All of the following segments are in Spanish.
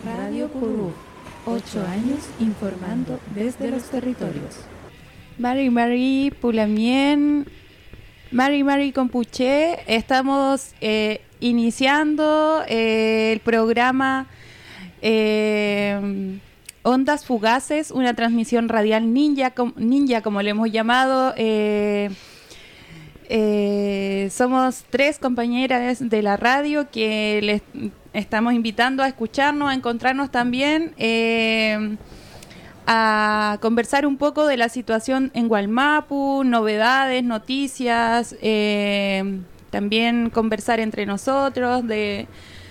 Radio Curú, 8 años informando desde los territorios. Mari Pulamien, Mari Compuché, estamos iniciando el programa Ondas Fugaces, una transmisión radial ninja como le hemos llamado. Somos 3 compañeras de la radio que les estamos invitando a escucharnos, a encontrarnos también, a conversar un poco de la situación en Wallmapu, novedades, noticias, también conversar entre nosotros, de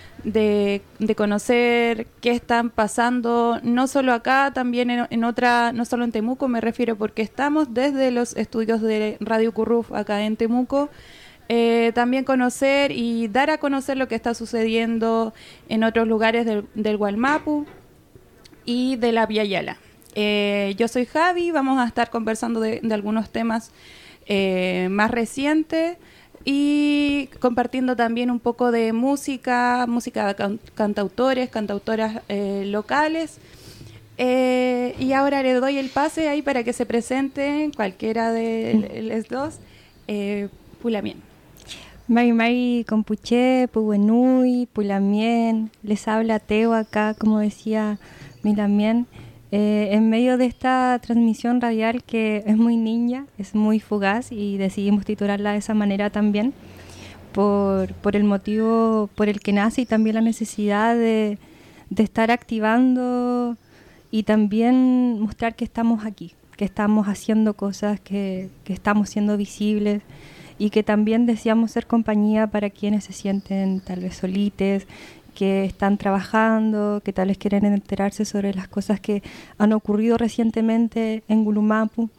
conocer qué están pasando, no solo acá, también en otra, no solo en Temuco, me refiero, porque estamos desde los estudios de Radio Curruf acá en Temuco, también conocer y dar a conocer lo que está sucediendo en otros lugares del Wallmapu y de la Vía Yala. Yo soy Javi, vamos a estar conversando de algunos temas más recientes y compartiendo también un poco de música de cantautoras locales. Y ahora le doy el pase ahí para que se presenten cualquiera de los dos. Pulamien. Mari Compuché, Puwenui, Pulamien, les habla Teo acá, como decía Milamien, en medio de esta transmisión radial que es muy ninja, es muy fugaz y decidimos titularla de esa manera también por el motivo por el que nace y también la necesidad de estar activando y también mostrar que estamos aquí, que estamos haciendo cosas, que estamos siendo visibles y que también deseamos ser compañía para quienes se sienten tal vez solites, que están trabajando, que tal vez quieren enterarse sobre las cosas que han ocurrido recientemente en Gulumapu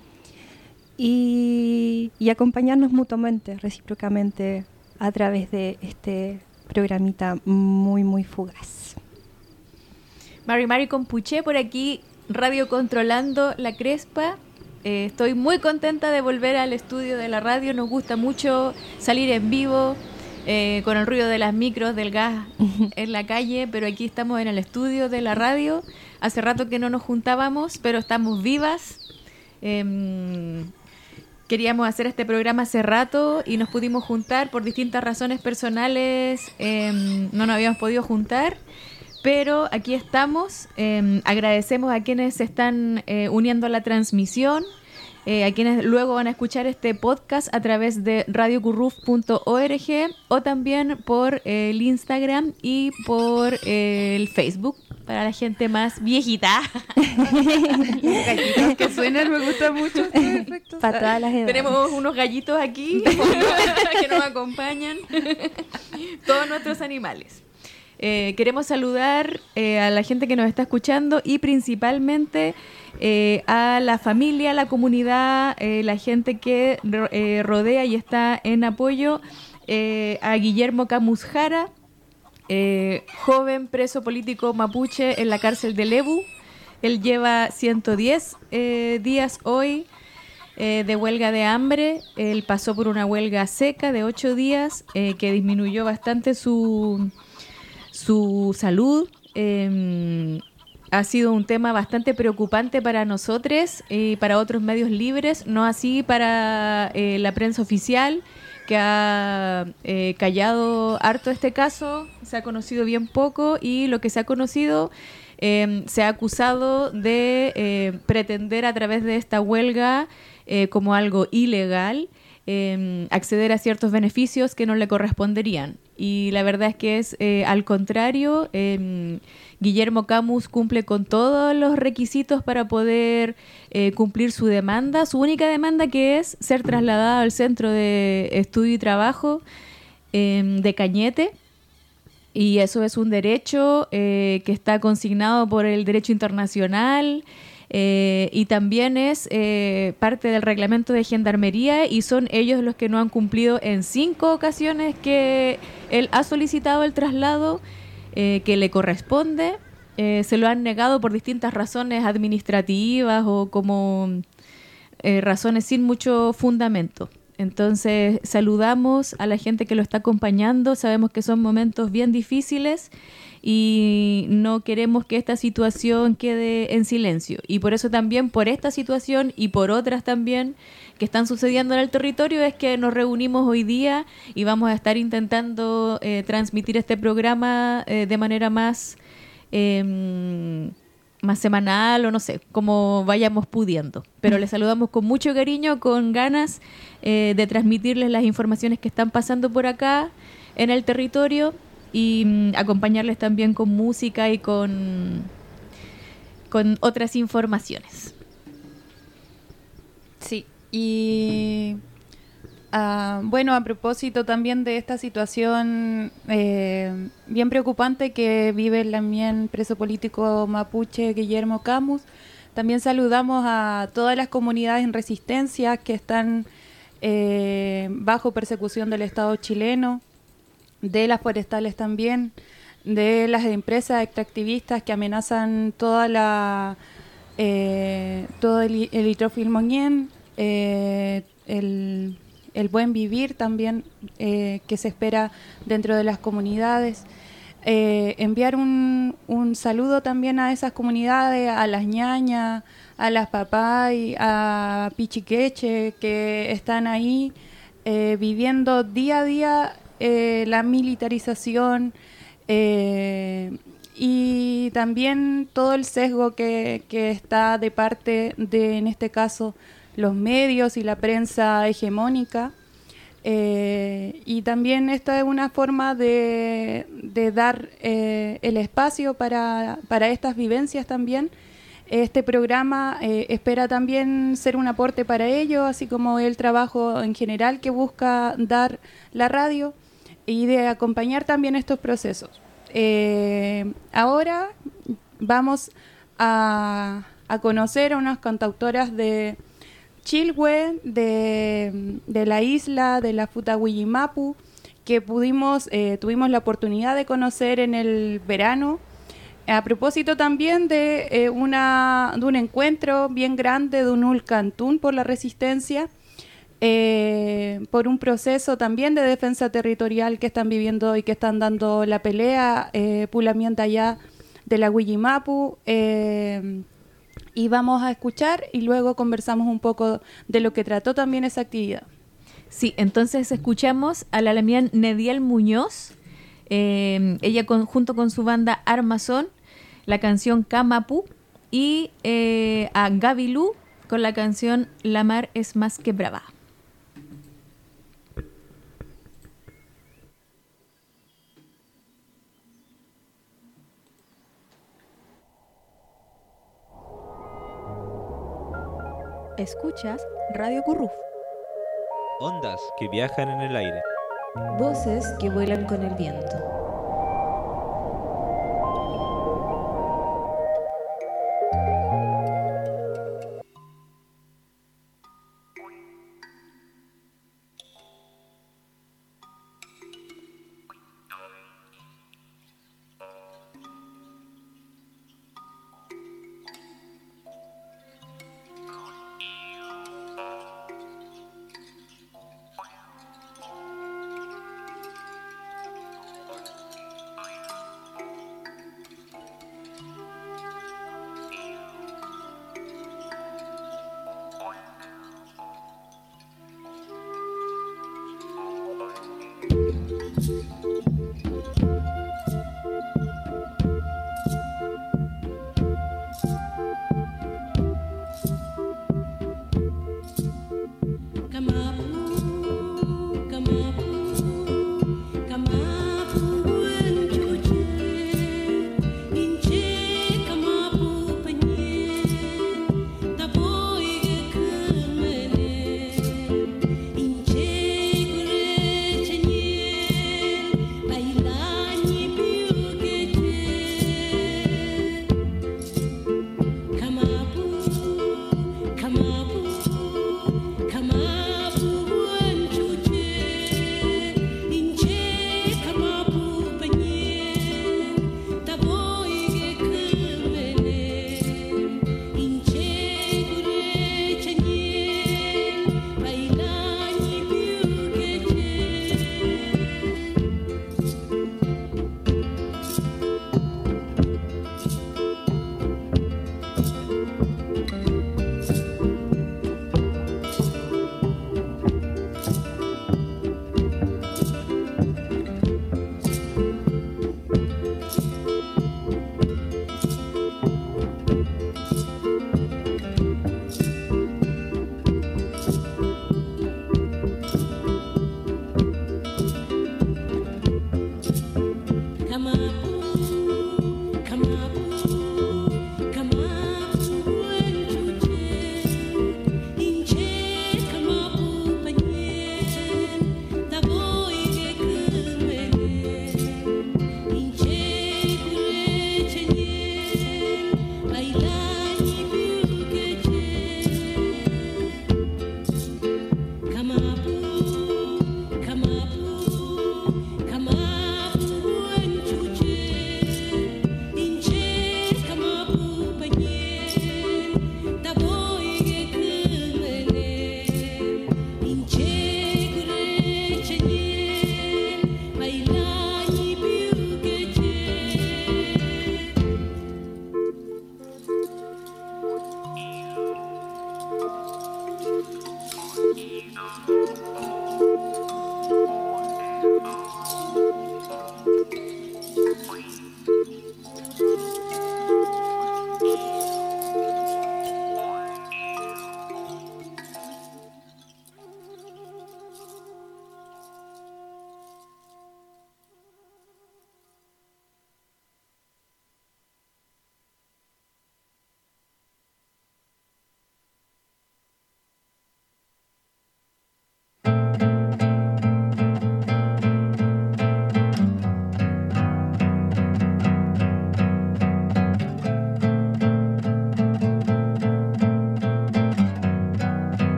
y acompañarnos mutuamente, recíprocamente, a través de este programita muy, muy fugaz. Mari Compuché, por aquí, radio controlando la Crespa. Estoy muy contenta de volver al estudio de la radio, nos gusta mucho salir en vivo, con el ruido de las micros, del gas en la calle, pero aquí estamos en el estudio de la radio. Hace rato que no nos juntábamos, pero estamos vivas. Queríamos hacer este programa hace rato y nos pudimos juntar por distintas razones personales, no nos habíamos podido juntar, pero aquí estamos. Agradecemos a quienes se están uniendo a la transmisión, a quienes luego van a escuchar este podcast a través de radiocurruf.org o también por el Instagram y por el Facebook, para la gente más viejita. Los gallitos que suenan me gustan mucho. Perfecto. Para todas las edades. Tenemos unos gallitos aquí que nos acompañan. Todos nuestros animales. Queremos saludar a la gente que nos está escuchando y principalmente a la familia, la comunidad, la gente que rodea y está en apoyo a Guillermo Camus Jara, joven preso político mapuche en la cárcel de Lebu. Él lleva 110 días hoy de huelga de hambre. Él pasó por una huelga seca de 8 días que disminuyó bastante su salud. Ha sido un tema bastante preocupante para nosotros y para otros medios libres, no así para la prensa oficial, que ha callado harto este caso. Se ha conocido bien poco y lo que se ha conocido se ha acusado de pretender a través de esta huelga como algo ilegal acceder a ciertos beneficios que no le corresponderían. Y la verdad es que es al contrario. Guillermo Camus cumple con todos los requisitos para poder cumplir su demanda, su única demanda, que es ser trasladado al Centro de Estudio y Trabajo de Cañete. Y eso es un derecho que está consignado por el derecho internacional. Y también es parte del reglamento de gendarmería y son ellos los que no han cumplido en 5 ocasiones que él ha solicitado el traslado que le corresponde. Se lo han negado por distintas razones administrativas o como razones sin mucho fundamento. Entonces saludamos a la gente que lo está acompañando, sabemos que son momentos bien difíciles y no queremos que esta situación quede en silencio. Y por eso también, por esta situación y por otras también que están sucediendo en el territorio, es que nos reunimos hoy día y vamos a estar intentando transmitir este programa de manera más semanal o no sé, como vayamos pudiendo. Pero les saludamos con mucho cariño, con ganas de transmitirles las informaciones que están pasando por acá en el territorio y acompañarles también con música y con otras informaciones. Sí, y bueno, a propósito también de esta situación bien preocupante que vive el también preso político mapuche Guillermo Camus, también saludamos a todas las comunidades en resistencia que están bajo persecución del Estado chileno, de las forestales también, de las empresas extractivistas que amenazan todo el litrofilmoñén, el buen vivir también que se espera dentro de las comunidades. Enviar un saludo también a esas comunidades, a las ñañas, a las papay, a Pichiqueche, que están ahí viviendo día a día la militarización y también todo el sesgo que está de parte de, en este caso, los medios y la prensa hegemónica. Y también esta es una forma de dar el espacio para estas vivencias también. Este programa espera también ser un aporte para ello, así como el trabajo en general que busca dar la radio y de acompañar también estos procesos. Ahora vamos a conocer a unas cantautoras de Chilhue, de la isla de la Futahuillimapu, que tuvimos la oportunidad de conocer en el verano, a propósito también de un encuentro bien grande de un Ulcantún por la resistencia, por un proceso también de defensa territorial que están viviendo y que están dando la pelea, Pulamienta allá de la Huillimapu. Y vamos a escuchar y luego conversamos un poco de lo que trató también esa actividad. Sí, entonces escuchamos a la Lamián Nediel Muñoz, ella junto con su banda Armazón, la canción Camapu, y a Gavilú con la canción La mar es más que brava. Escuchas Radio Curruf. Ondas que viajan en el aire. Voces que vuelan con el viento.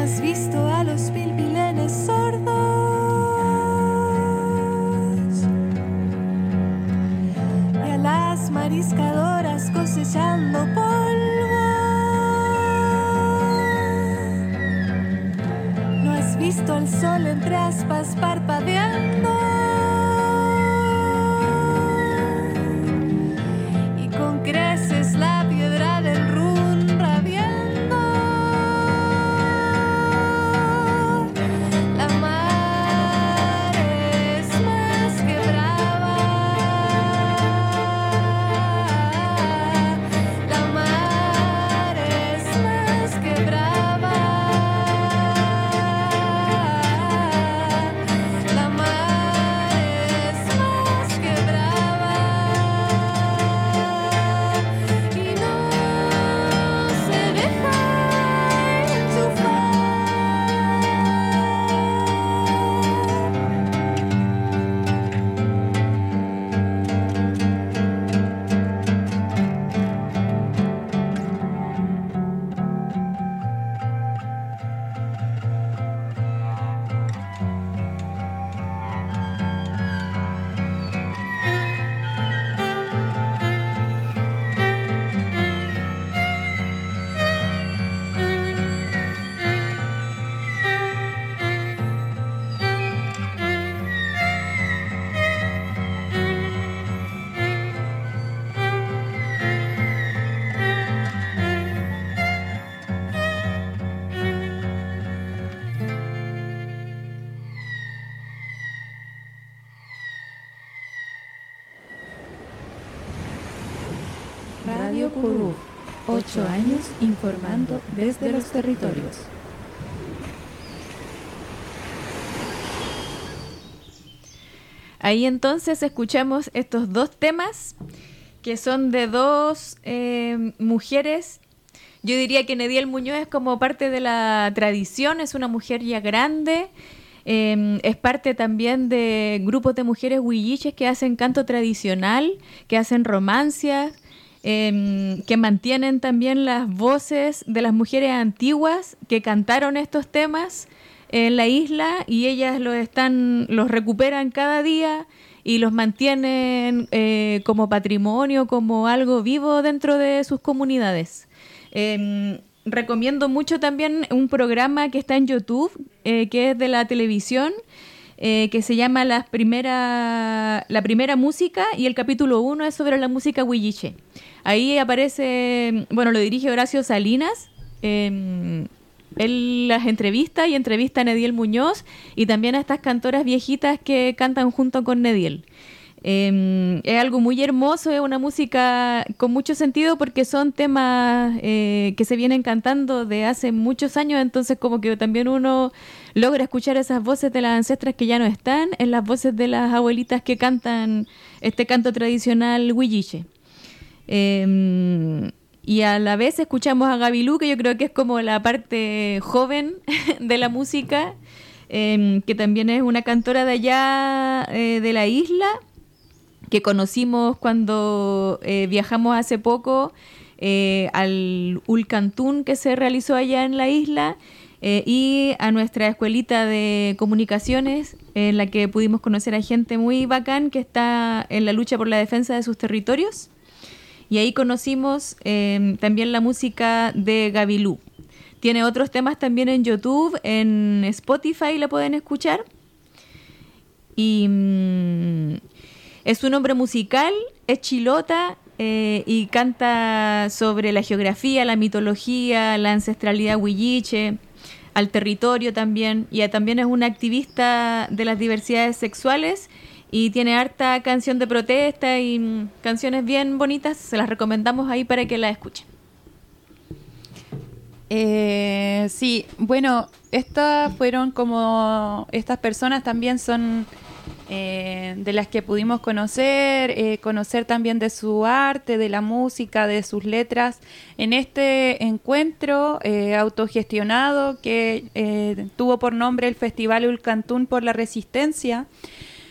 has visto a los pilpilenes sordos y a las mariscadoras cosechando polvo. No has visto el sol entre aspas parpadeando y con creces la piedra del Run radiando. La mar es más que brava, la mar es más que brava, la mar es más que brava y no se deja enchufar. Radio Curú, 8 años informando desde los territorios. Ahí entonces escuchamos estos dos temas que son de dos mujeres. Yo diría que Nediel Muñoz es como parte de la tradición, es una mujer ya grande, es parte también de grupos de mujeres huilliches que hacen canto tradicional, que hacen romancias, que mantienen también las voces de las mujeres antiguas que cantaron estos temas en la isla, y ellas los recuperan cada día y los mantienen como patrimonio, como algo vivo dentro de sus comunidades. Recomiendo mucho también un programa que está en YouTube, que es de la televisión, que se llama La primera música, y el capítulo 1 es sobre la música huilliche. Ahí aparece, bueno, lo dirige Horacio Salinas, él las entrevista a Nediel Muñoz y también a estas cantoras viejitas que cantan junto con Nediel. Es algo muy hermoso, es una música con mucho sentido porque son temas que se vienen cantando de hace muchos años, entonces como que también uno logra escuchar esas voces de las ancestras que ya no están en las voces de las abuelitas que cantan este canto tradicional huilliche. Y a la vez escuchamos a Gavilú, que yo creo que es como la parte joven de la música, que también es una cantora de allá de la isla, que conocimos cuando viajamos hace poco al Ulcantún que se realizó allá en la isla, y a nuestra escuelita de comunicaciones, en la que pudimos conocer a gente muy bacán que está en la lucha por la defensa de sus territorios. Y ahí conocimos también la música de Gavilú. Tiene otros temas también en YouTube, en Spotify la pueden escuchar. Y es un hombre musical, es chilota, y canta sobre la geografía, la mitología, la ancestralidad huilliche, al territorio también. Y también es una activista de las diversidades sexuales y tiene harta canción de protesta y canciones bien bonitas. Se las recomendamos ahí para que la escuchen. Sí, bueno, estas personas también son de las que pudimos conocer también de su arte, de la música, de sus letras, en este encuentro autogestionado que tuvo por nombre el Festival Ulcantún por la Resistencia,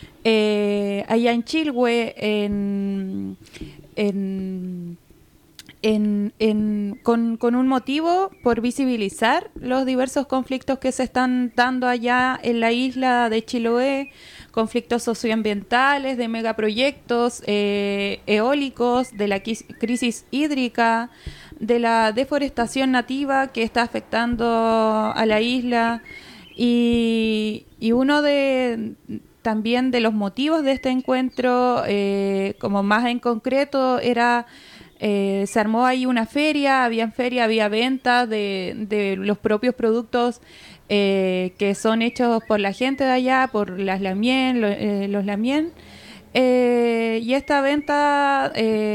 allá en Chilhue, en con un motivo por visibilizar los diversos conflictos que se están dando allá en la isla de Chiloé, conflictos socioambientales, de megaproyectos eólicos, de la crisis hídrica, de la deforestación nativa que está afectando a la isla, y uno también de los motivos de este encuentro, como más en concreto, era se armó ahí una feria, había ventas de los propios productos que son hechos por la gente de allá, por las Lamien, los Lamien, y esta venta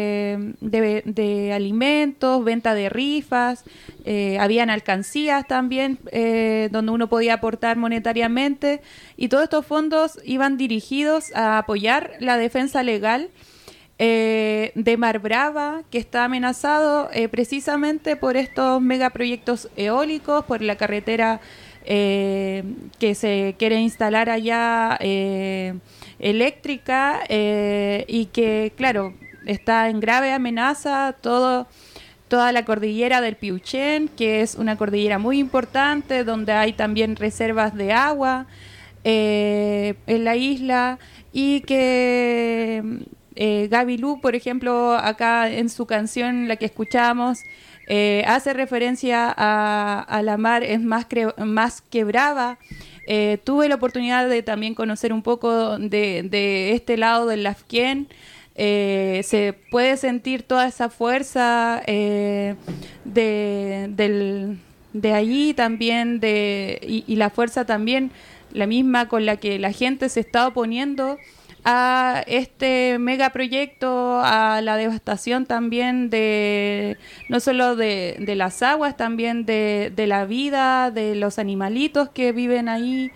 de alimentos, venta de rifas, habían alcancías también donde uno podía aportar monetariamente, y todos estos fondos iban dirigidos a apoyar la defensa legal de Mar Brava, que está amenazado precisamente por estos megaproyectos eólicos, por la carretera que se quiere instalar allá eléctrica, y que, claro, está en grave amenaza toda la cordillera del Piauchén, que es una cordillera muy importante, donde hay también reservas de agua en la isla, y que Gaby Lu, por ejemplo, acá en su canción, la que escuchamos, hace referencia a la mar es más que brava. Tuve la oportunidad de también conocer un poco de este lado del Lafquén. Se puede sentir toda esa fuerza de allí también, y la fuerza también, la misma con la que la gente se está oponiendo a este megaproyecto, a la devastación también no solo de las aguas, también de la vida, de los animalitos que viven ahí,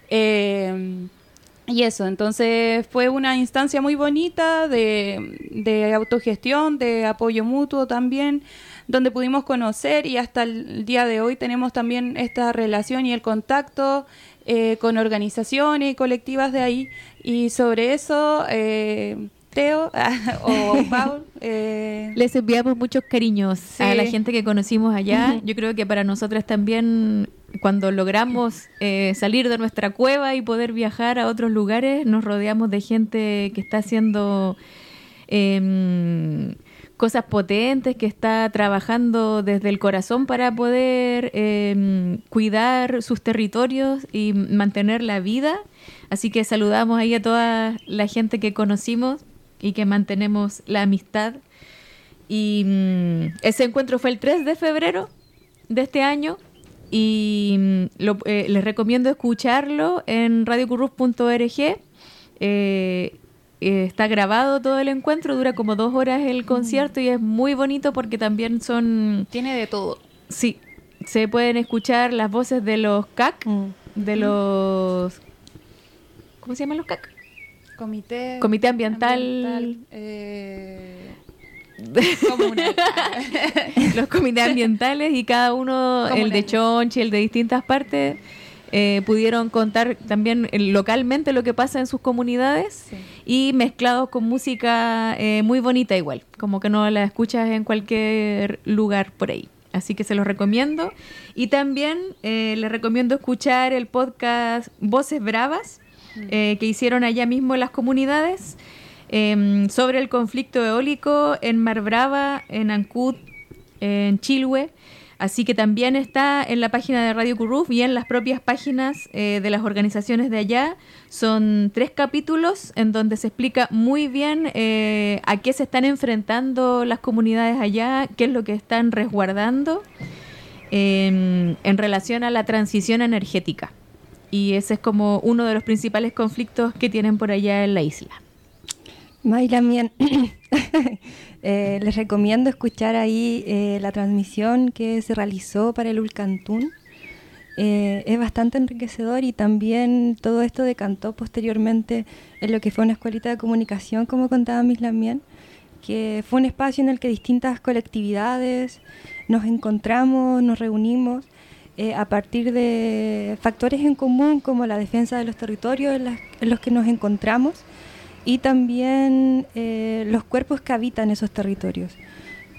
y eso. Entonces fue una instancia muy bonita de autogestión, de apoyo mutuo también, donde pudimos conocer, y hasta el día de hoy tenemos también esta relación y el contacto con organizaciones y colectivas de ahí. Y sobre eso, Teo o Paul, les enviamos muchos cariños a la gente que conocimos allá. Yo creo que para nosotras también, cuando logramos salir de nuestra cueva y poder viajar a otros lugares, nos rodeamos de gente que está haciendo cosas potentes, que está trabajando desde el corazón para poder cuidar sus territorios y mantener la vida. Así que saludamos ahí a toda la gente que conocimos y que mantenemos la amistad. Y ese encuentro fue el 3 de febrero de este año, y les recomiendo escucharlo en radiocurruf.org. Está grabado todo el encuentro, dura como 2 horas el concierto, y es muy bonito porque también tiene de todo. Sí, se pueden escuchar las voces de los CAC, de los... ¿Cómo se llaman los CAC? Comité Ambiental comunal. Los comités ambientales, y cada uno, comunal, el de Chonchi, el de distintas partes, pudieron contar también localmente lo que pasa en sus comunidades, sí, y mezclados con música muy bonita igual, como que no la escuchas en cualquier lugar por ahí. Así que se los recomiendo. Y también les recomiendo escuchar el podcast Voces Bravas, que hicieron allá mismo en las comunidades, sobre el conflicto eólico en Mar Brava, en Ancud, en Chilhue. Así que también está en la página de Radio Curruf y en las propias páginas de las organizaciones de allá. Son 3 capítulos en donde se explica muy bien a qué se están enfrentando las comunidades allá, qué es lo que están resguardando en relación a la transición energética. Y ese es como uno de los principales conflictos que tienen por allá en la isla. Maylamien, les recomiendo escuchar ahí la transmisión que se realizó para el Ulcantún. Es bastante enriquecedor, y también todo esto decantó posteriormente en lo que fue una escuelita de comunicación, como contaba Maylamien, que fue un espacio en el que distintas colectividades nos encontramos, nos reunimos a partir de factores en común como la defensa de los territorios en los que nos encontramos, y también los cuerpos que habitan esos territorios.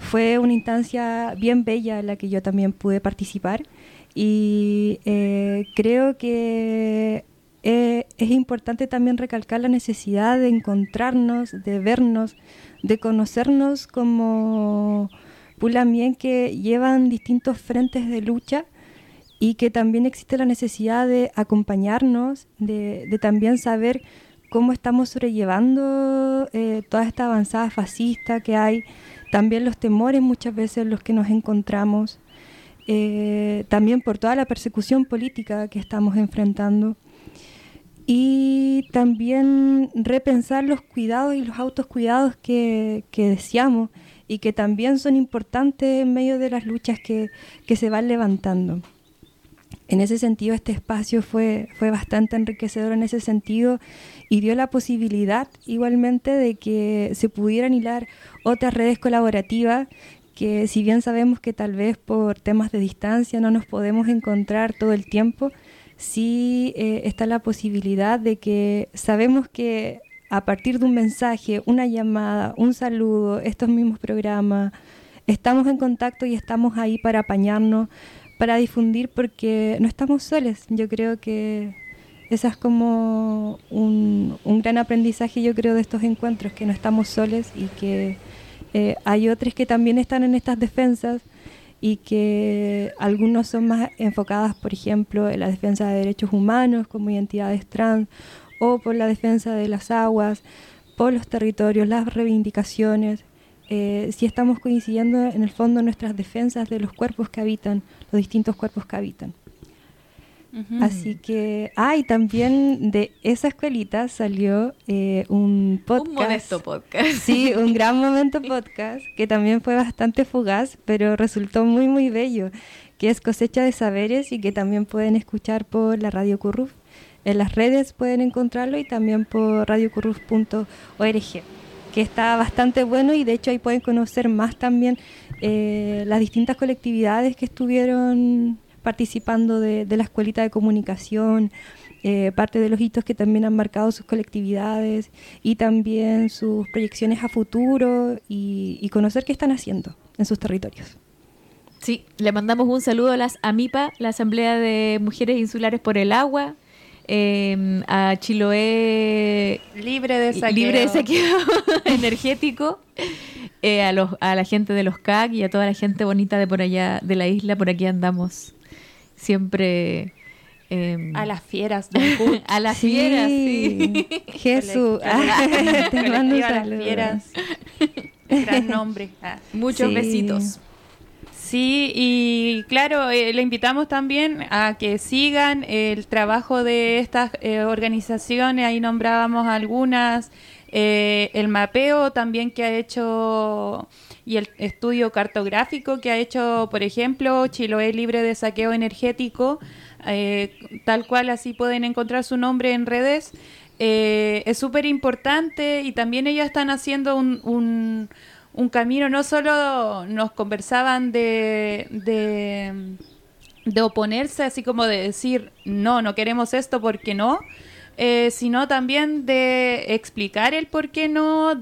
fue una instancia bien bella en la que yo también pude participar y creo que es importante también recalcar la necesidad de encontrarnos, de vernos, de conocernos como Pulamien que llevan distintos frentes de lucha y que también existe la necesidad de acompañarnos, de también saber cómo estamos sobrellevando toda esta avanzada fascista que hay, también los temores muchas veces en los que nos encontramos, también por toda la persecución política que estamos enfrentando y también repensar los cuidados y los autocuidados que deseamos y que también son importantes en medio de las luchas que se van levantando. En ese sentido, este espacio fue bastante enriquecedor en ese sentido y dio la posibilidad igualmente de que se pudieran hilar otras redes colaborativas que si bien sabemos que tal vez por temas de distancia no nos podemos encontrar todo el tiempo, sí está la posibilidad de que sabemos que a partir de un mensaje, una llamada, un saludo, estos mismos programas, estamos en contacto y estamos ahí para apañarnos, para difundir porque no estamos solos. Yo creo que esa es como un gran aprendizaje, yo creo, de estos encuentros, que no estamos solos y que hay otros que también están en estas defensas y que algunos son más enfocadas, por ejemplo, en la defensa de derechos humanos como identidades trans o por la defensa de las aguas, por los territorios, las reivindicaciones. Sí estamos coincidiendo en el fondo en nuestras defensas de los cuerpos que habitan, los distintos cuerpos que habitan. Uh-huh. Así que, y también de esa escuelita salió un podcast. Un modesto podcast. Sí, un gran momento podcast, que también fue bastante fugaz, pero resultó muy, muy bello, que es Cosecha de Saberes y que también pueden escuchar por la Radio Curruf. En las redes pueden encontrarlo y también por radiocurruf.org, que está bastante bueno y de hecho ahí pueden conocer más también las distintas colectividades que estuvieron participando de la escuelita de comunicación, parte de los hitos que también han marcado sus colectividades y también sus proyecciones a futuro y conocer qué están haciendo en sus territorios. Sí, le mandamos un saludo a las AMIPA, la Asamblea de Mujeres Insulares por el Agua, a Chiloé libre de saqueo energético, a la gente de los CAC y a toda la gente bonita de por allá de la isla. Por aquí andamos siempre a las fieras a las fieras, sí. Jesús, te mando un saludo. Las fieras, gran nombre. Muchos besitos. Sí, y claro, le invitamos también a que sigan el trabajo de estas organizaciones, ahí nombrábamos algunas, el mapeo también que ha hecho y el estudio cartográfico que ha hecho, por ejemplo, Chiloé Libre de Saqueo Energético, tal cual así pueden encontrar su nombre en redes. Es súper importante y también ellos están haciendo un camino. No solo nos conversaban de oponerse, así como de decir no queremos esto porque no, sino también de explicar el por qué no,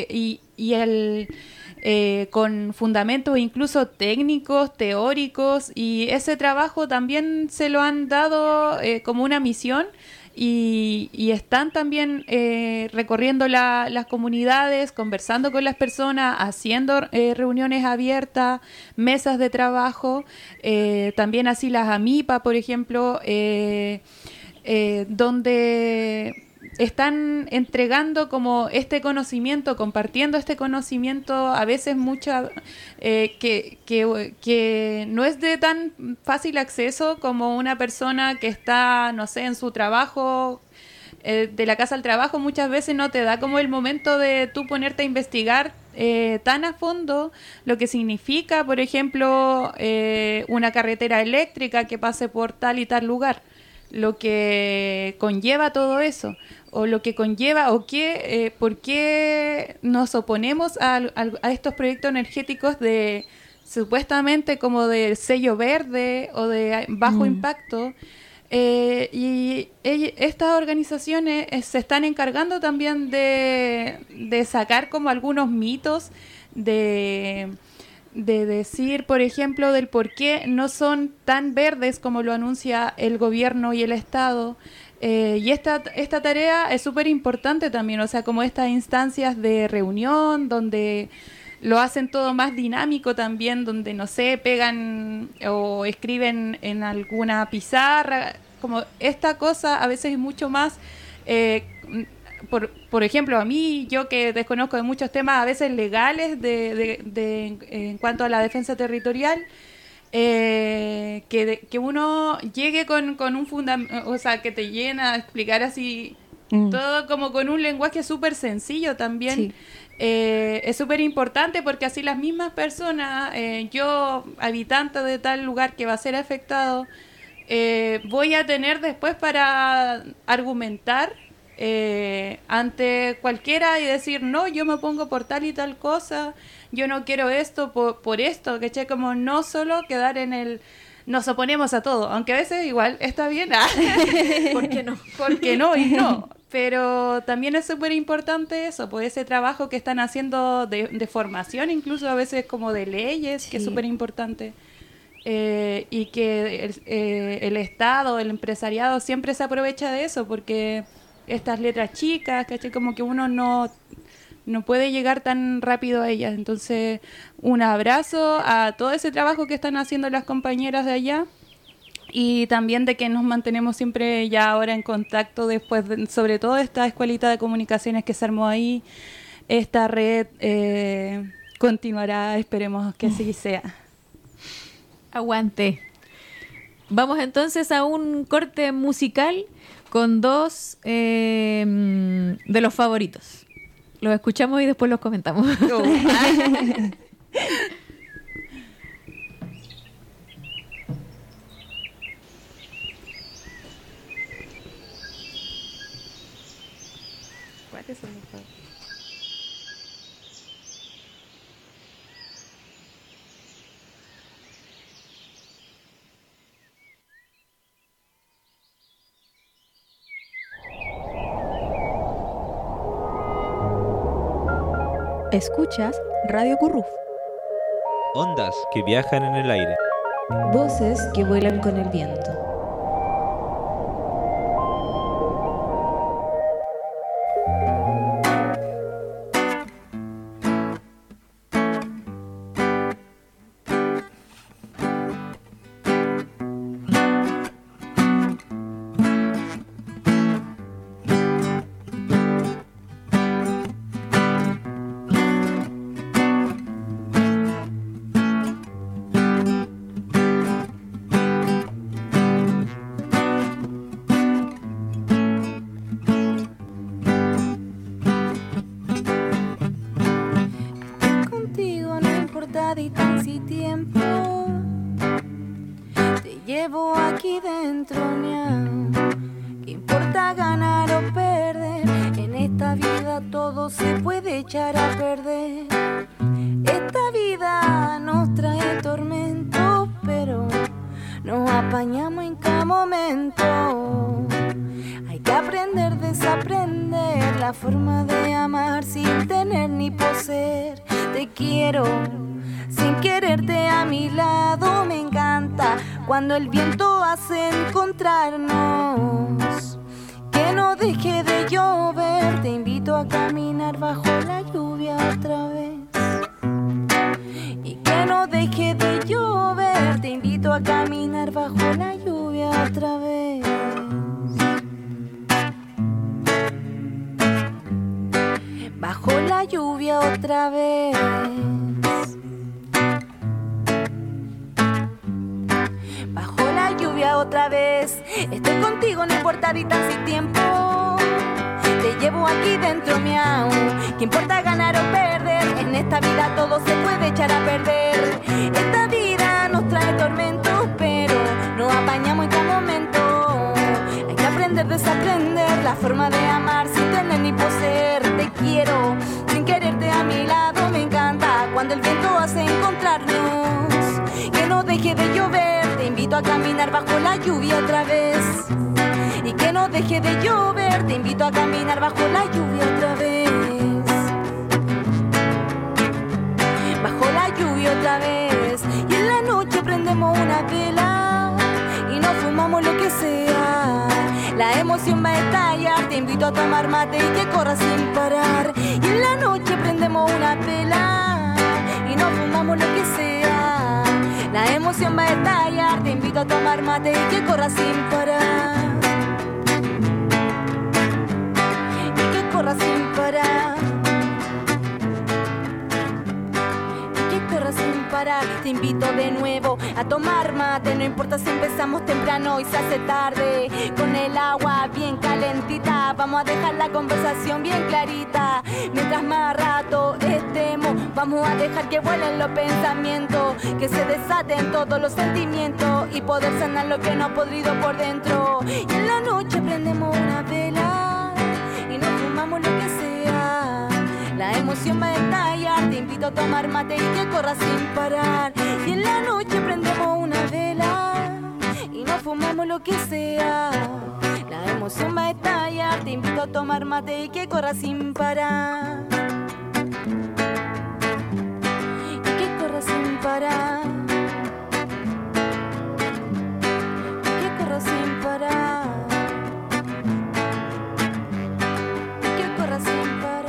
con fundamentos incluso técnicos, teóricos, y ese trabajo también se lo han dado como una misión. Y están también recorriendo las comunidades, conversando con las personas, haciendo reuniones abiertas, mesas de trabajo, también así las AMIPA, por ejemplo, donde están entregando como este conocimiento, compartiendo este conocimiento, a veces mucho que no es de tan fácil acceso como una persona que está, no sé, en su trabajo, de la casa al trabajo. Muchas veces no te da como el momento de tú ponerte a investigar tan a fondo lo que significa, por ejemplo, una carretera eléctrica que pase por tal y tal lugar, lo que conlleva todo eso, o lo que conlleva, o por qué nos oponemos a estos proyectos energéticos de supuestamente como de sello verde o de bajo impacto. Y estas organizaciones se están encargando también de sacar como algunos mitos de decir, por ejemplo, del por qué no son tan verdes como lo anuncia el gobierno y el Estado. Y esta tarea es súper importante también, o sea, como estas instancias de reunión donde lo hacen todo más dinámico también, donde, no sé, pegan o escriben en alguna pizarra, como esta cosa a veces es mucho más... Por ejemplo, a mí, yo que desconozco de muchos temas a veces legales en cuanto a la defensa territorial, que uno llegue con un fundamento, o sea, que te llena a explicar así todo como con un lenguaje súper sencillo también. Sí. Es súper importante porque así las mismas personas, yo, habitante de tal lugar que va a ser afectado, voy a tener después para argumentar ante cualquiera y decir, no, yo me pongo por tal y tal cosa, yo no quiero esto por esto, ¿cachai? Como no solo quedar en el nos oponemos a todo, aunque a veces igual está bien, ¿por qué no? Porque no y no, pero también es súper importante eso, pues ese trabajo que están haciendo de formación, incluso a veces como de leyes, Sí. que es súper importante. Y que el Estado, el empresariado siempre se aprovecha de eso, porque estas letras chicas, ¿cachai? Como que uno no puede llegar tan rápido a ellas. Entonces, un abrazo a todo ese trabajo que están haciendo las compañeras de allá y también de que nos mantenemos siempre ya ahora en contacto después, sobre todo esta escuelita de comunicaciones que se armó ahí. Esta red continuará, esperemos que así sea. Aguante. Vamos entonces a un corte musical con dos de los favoritos. Los escuchamos y después los comentamos. ¿Cuáles son los favoritos? Escuchas Radio Curruf. Ondas que viajan en el aire. Voces que vuelan con el viento. Contigo no importa distancia y tiempo. Te llevo aquí dentro, miau. ¿Qué importa ganar o perder? En esta vida todo se puede echar a perder. Esta vida nos trae tormentos, pero nos apañamos en cada momento. Hay que aprender, desaprender la forma de amar sin tener ni poseer. Te quiero sin quererte a mi lado. Me encanta cuando el viento hace encontrarnos. Que no deje de llover. Te invito a caminar bajo la lluvia otra vez. Y que no deje de llover. Te invito a caminar bajo la lluvia otra vez. Bajo la lluvia otra vez. Bajo la lluvia otra vez. Estoy contigo, no importa distancia y tiempo. Te llevo aquí dentro, miau. ¿Qué importa ganar o perder? En esta vida todo se puede echar a perder. Esta vida nos trae tormentos, pero nos apañamos en cada momento. Hay que aprender, desaprender la forma de amar sin tener ni poseer. Te quiero sin quererte a mi lado. Me encanta cuando el viento hace encontrarnos. Que no deje de llover. Te invito a caminar bajo la lluvia otra vez. Y que no deje de llover. Te invito a caminar bajo la lluvia otra vez. Bajo la lluvia otra vez. Y en la noche prendemos una vela y nos fumamos lo que sea. La emoción va a estallar, te invito a tomar mate y que corras sin parar. Y en la noche prendemos una vela y nos fumamos lo que sea. La emoción va a estallar, te invito a tomar mate y que corras sin parar. Y que corras sin parar. Sin parar, te invito de nuevo a tomar mate. No importa si empezamos temprano y se hace tarde. Con el agua bien calentita vamos a dejar la conversación bien clarita. Mientras más rato estemos, vamos a dejar que vuelen los pensamientos, que se desaten todos los sentimientos y poder sanar lo que nos ha podrido por dentro. Y en la noche prendemos una vela y nos fumamos lo que sea. La emoción va a estallar, te invito a tomar mate y que corras sin parar. Y en la noche prendemos una vela y nos fumamos lo que sea. La emoción va a estallar, te invito a tomar mate y que corras sin parar. Y que corras sin parar. Y que corras sin parar. Y que corras sin parar.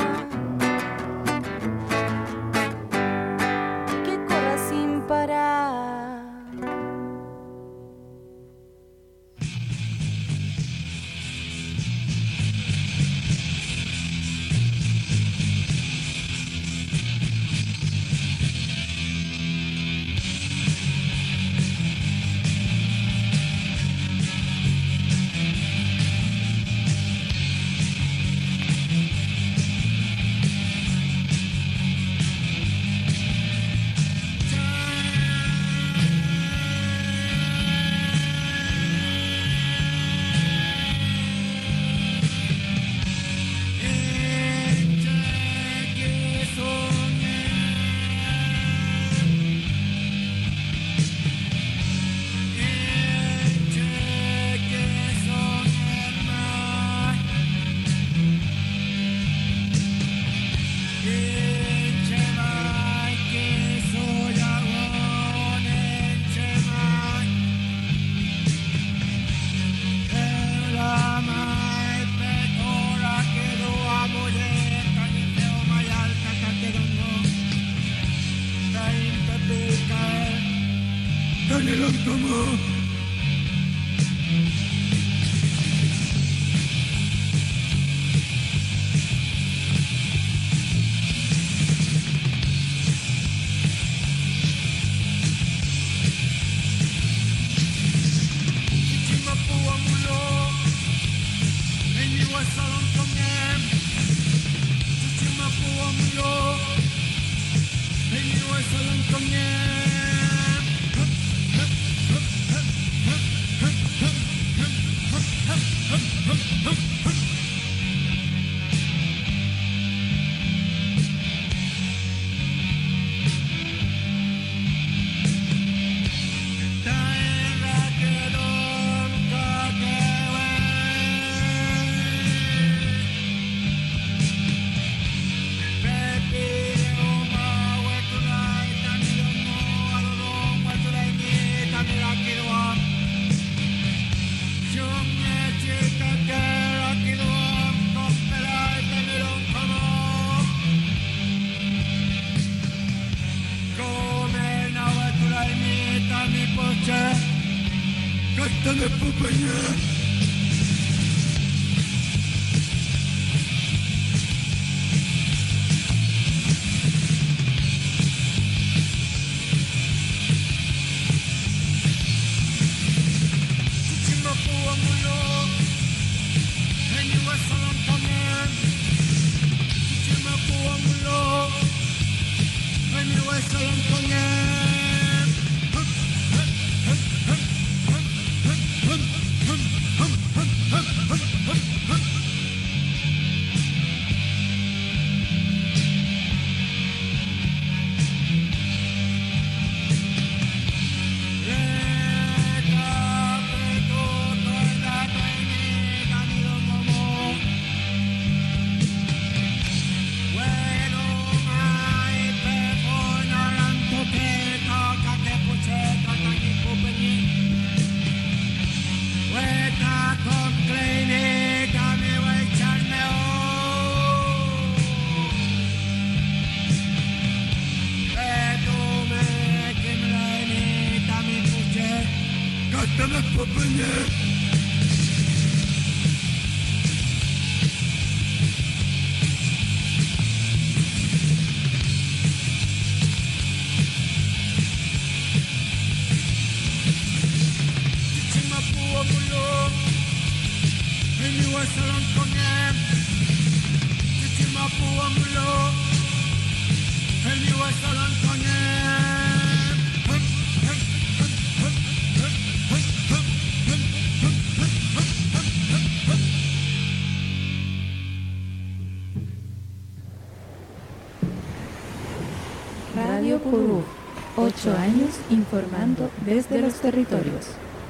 Radio Curú, 8 años informando desde los territorios.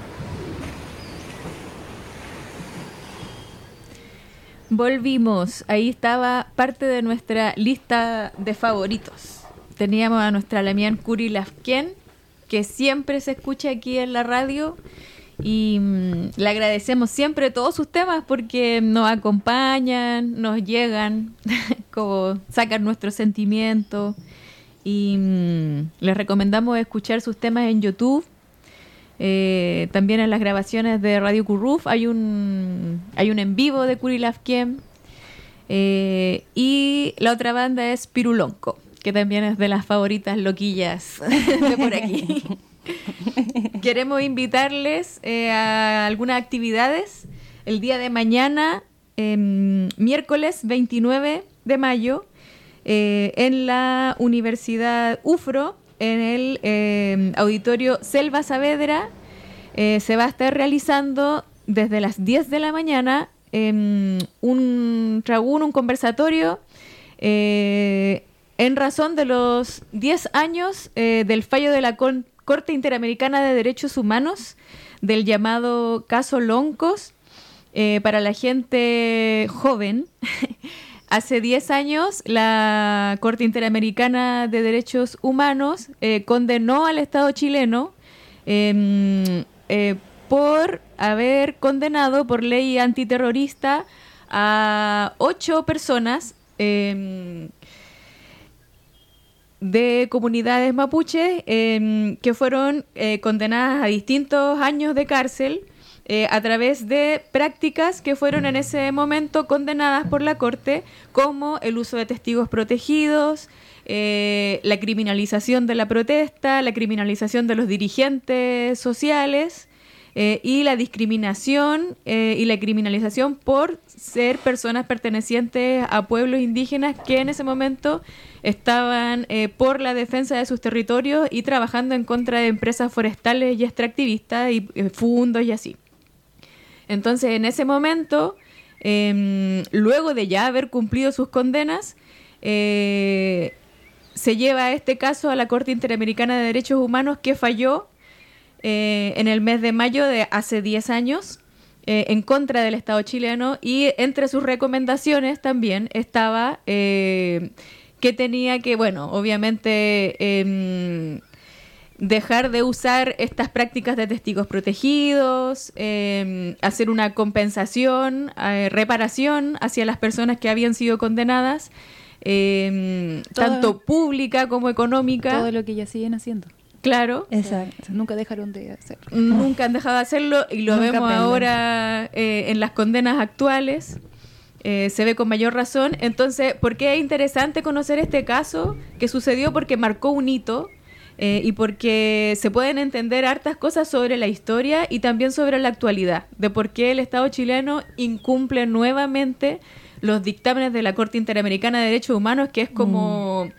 Volvimos, ahí estaba parte de nuestra lista de favoritos. Teníamos a nuestra Lamián Curi Lafken, que siempre se escucha aquí en la radio, y le agradecemos siempre todos sus temas porque nos acompañan, nos llegan, como sacan nuestros sentimientos, y les recomendamos escuchar sus temas en YouTube. También en las grabaciones de Radio Curruf hay un en vivo de Curi Lafken, y la otra banda es Pirulonco, que también es de las favoritas loquillas de por aquí. Queremos invitarles a algunas actividades el día de mañana, miércoles 29 de mayo, en la Universidad UFRO, en el auditorio Selva Saavedra. Se va a estar realizando desde las 10 de la mañana un conversatorio en razón de los 10 años del fallo de la Corte Interamericana de Derechos Humanos del llamado caso Loncos. Para la gente joven, hace 10 años la Corte Interamericana de Derechos Humanos condenó al Estado chileno por haber condenado por ley antiterrorista a 8 personas de comunidades mapuches que fueron condenadas a distintos años de cárcel a través de prácticas que fueron en ese momento condenadas por la Corte, como el uso de testigos protegidos, la criminalización de la protesta, la criminalización de los dirigentes sociales, y la discriminación y la criminalización por ser personas pertenecientes a pueblos indígenas que en ese momento estaban por la defensa de sus territorios y trabajando en contra de empresas forestales y extractivistas y fundos y así. Entonces, en ese momento, luego de ya haber cumplido sus condenas, se lleva este caso a la Corte Interamericana de Derechos Humanos, que falló en el mes de mayo de hace 10 años en contra del Estado chileno, y entre sus recomendaciones también estaba que tenía que, bueno, obviamente dejar de usar estas prácticas de testigos protegidos, hacer una compensación, reparación hacia las personas que habían sido condenadas, tanto pública como económica. Todo lo que ya siguen haciendo. Claro. Exacto. O sea, nunca dejaron de hacerlo. Nunca han dejado de hacerlo, y lo Nunca vemos aprenden. ahora en las condenas actuales. Se ve con mayor razón. Entonces, ¿por qué es interesante conocer este caso que sucedió? Porque marcó un hito, y porque se pueden entender hartas cosas sobre la historia y también sobre la actualidad, de por qué el Estado chileno incumple nuevamente los dictámenes de la Corte Interamericana de Derechos Humanos, que es como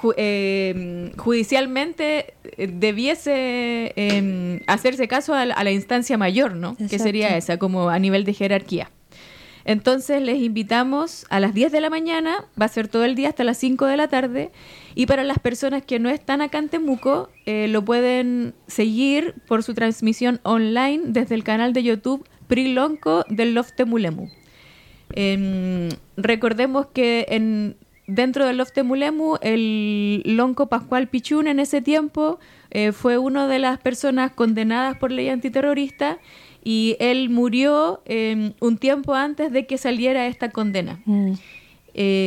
judicialmente debiese hacerse caso a la instancia mayor, ¿no? Exacto. Que sería esa, como a nivel de jerarquía. Entonces les invitamos a las 10 de la mañana, va a ser todo el día hasta las 5 de la tarde, y para las personas que no están acá en Temuco, lo pueden seguir por su transmisión online desde el canal de YouTube Prilonco del Lof Temulemu. Recordemos que dentro del Lof Temulemu, el Lonco Pascual Pichún en ese tiempo fue una de las personas condenadas por ley antiterrorista, y él murió un tiempo antes de que saliera esta condena.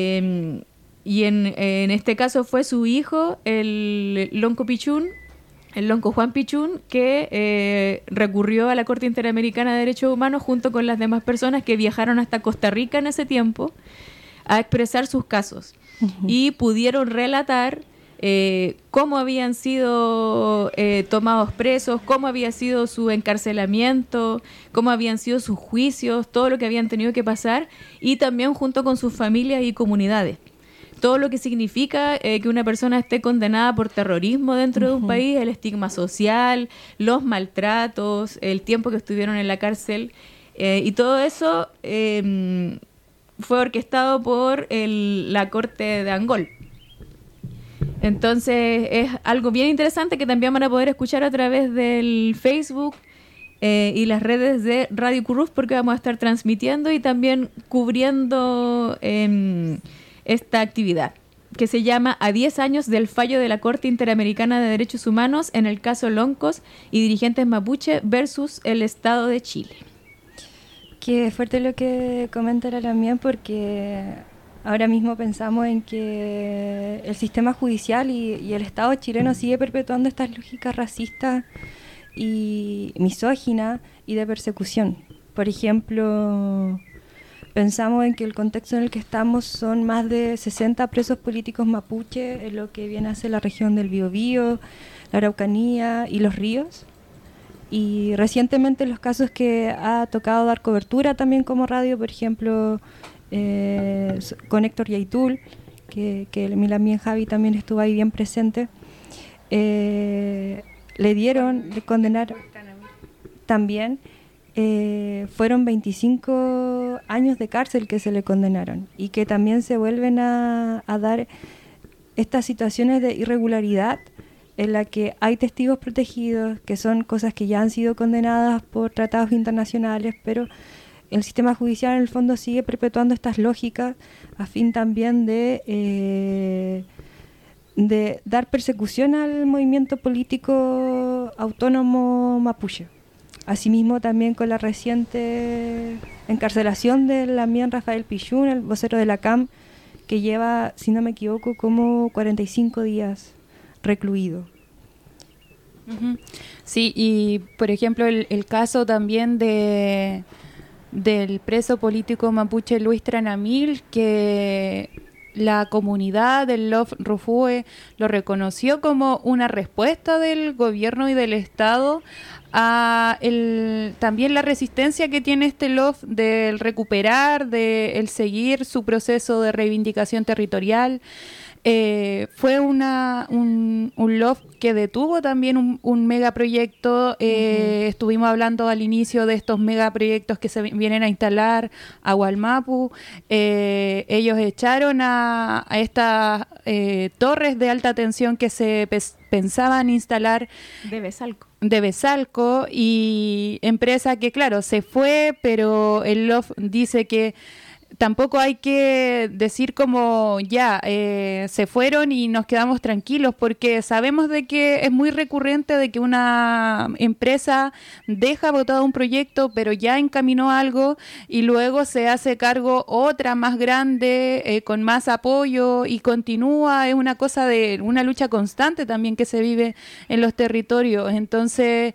Y en este caso fue su hijo, el Lonco Pichún, el lonco Juan Pichún, que recurrió a la Corte Interamericana de Derechos Humanos junto con las demás personas que viajaron hasta Costa Rica en ese tiempo a expresar sus casos. Y pudieron relatar cómo habían sido tomados presos, cómo había sido su encarcelamiento, cómo habían sido sus juicios, todo lo que habían tenido que pasar, y también junto con sus familias y comunidades. Todo lo que significa que una persona esté condenada por terrorismo dentro de un país, el estigma social, los maltratos, el tiempo que estuvieron en la cárcel, y todo eso fue orquestado por la Corte de Angol. Entonces es algo bien interesante que también van a poder escuchar a través del Facebook y las redes de Radio Curruf, porque vamos a estar transmitiendo y también cubriendo esta actividad, que se llama A 10 años del fallo de la Corte Interamericana de Derechos Humanos en el caso Loncos y dirigentes mapuche versus el Estado de Chile. Qué fuerte lo que comenta la Lamián, porque ahora mismo pensamos en que el sistema judicial y el Estado chileno sigue perpetuando estas lógicas racistas y misóginas y de persecución. Por ejemplo, pensamos en que el contexto en el que estamos son más de 60 presos políticos mapuche en lo que viene a ser la región del Biobío, la Araucanía y los ríos. Y recientemente los casos que ha tocado dar cobertura también como radio, por ejemplo, con Héctor Yaitul, que Milamien Javi también estuvo ahí bien presente, le condenaron también. Fueron 25 años de cárcel que se le condenaron, y que también se vuelven a dar estas situaciones de irregularidad en la que hay testigos protegidos, que son cosas que ya han sido condenadas por tratados internacionales, pero el sistema judicial en el fondo sigue perpetuando estas lógicas a fin también de dar persecución al movimiento político autónomo mapuche. Asimismo, también con la reciente encarcelación de Lamián Rafael Pichún, el vocero de la CAM, que lleva, si no me equivoco, como 45 días recluido. Sí, y por ejemplo el caso también del preso político mapuche Luis Tranamil, que la comunidad del Love Rufue lo reconoció como una respuesta del gobierno y del Estado a también la resistencia que tiene este Love del recuperar, del seguir su proceso de reivindicación territorial. Fue un Love que detuvo también un megaproyecto. Estuvimos hablando al inicio de estos megaproyectos que se vienen a instalar a Hualmapu. Ellos echaron a estas torres de alta tensión que se pensaban instalar de Besalco, y empresa que claro se fue, pero el Love dice que tampoco hay que decir como ya se fueron y nos quedamos tranquilos, porque sabemos de que es muy recurrente de que una empresa deja botado un proyecto pero ya encaminó algo y luego se hace cargo otra más grande con más apoyo y continúa. Es una cosa de una lucha constante también que se vive en los territorios. Entonces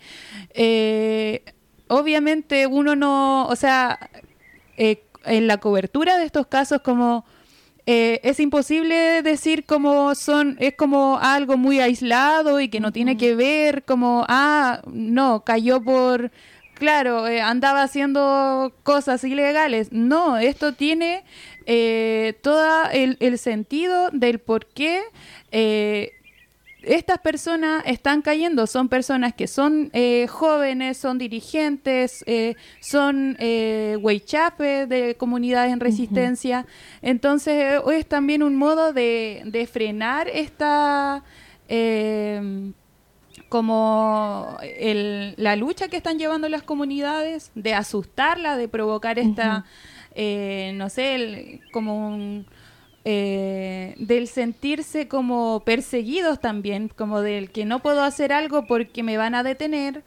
obviamente uno no, o sea, en la cobertura de estos casos como es imposible decir como es como algo muy aislado y que no tiene que ver como no, cayó por claro, andaba haciendo cosas ilegales. No, esto tiene todo el sentido del por qué estas personas están cayendo. Son personas que son jóvenes, son dirigentes, son huaychapes de comunidades en resistencia. Entonces es también un modo de frenar esta como la lucha que están llevando las comunidades, de asustarlas, de provocar esta no sé, como un del sentirse como perseguidos también, como del que no puedo hacer algo porque me van a detener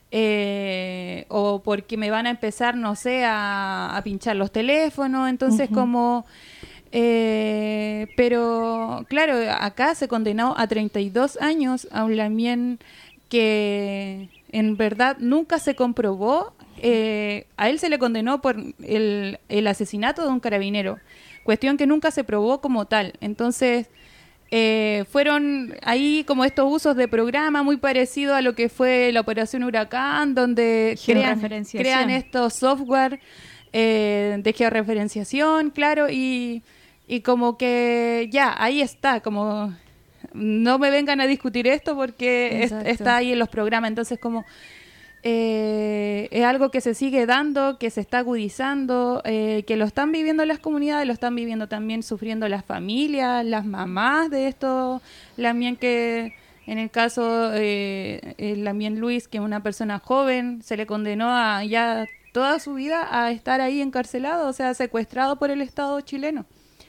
o porque me van a empezar, no sé, a pinchar los teléfonos. Entonces como pero claro, acá se condenó a 32 años a un Lamien que en verdad nunca se comprobó. A él se le condenó por el asesinato de un carabinero, cuestión que nunca se probó como tal. Entonces fueron ahí como estos usos de programa muy parecido a lo que fue la Operación Huracán, donde crean estos software de georreferenciación, claro, y como que ya, ahí está, como no me vengan a discutir esto porque está ahí en los programas. Entonces como es algo que se sigue dando, que se está agudizando, que lo están viviendo las comunidades, lo están viviendo también sufriendo las familias, las mamás de esto. También que en el caso Lamien Luis, que es una persona joven, se le condenó a ya toda su vida a estar ahí encarcelado, o sea, secuestrado por el Estado chileno.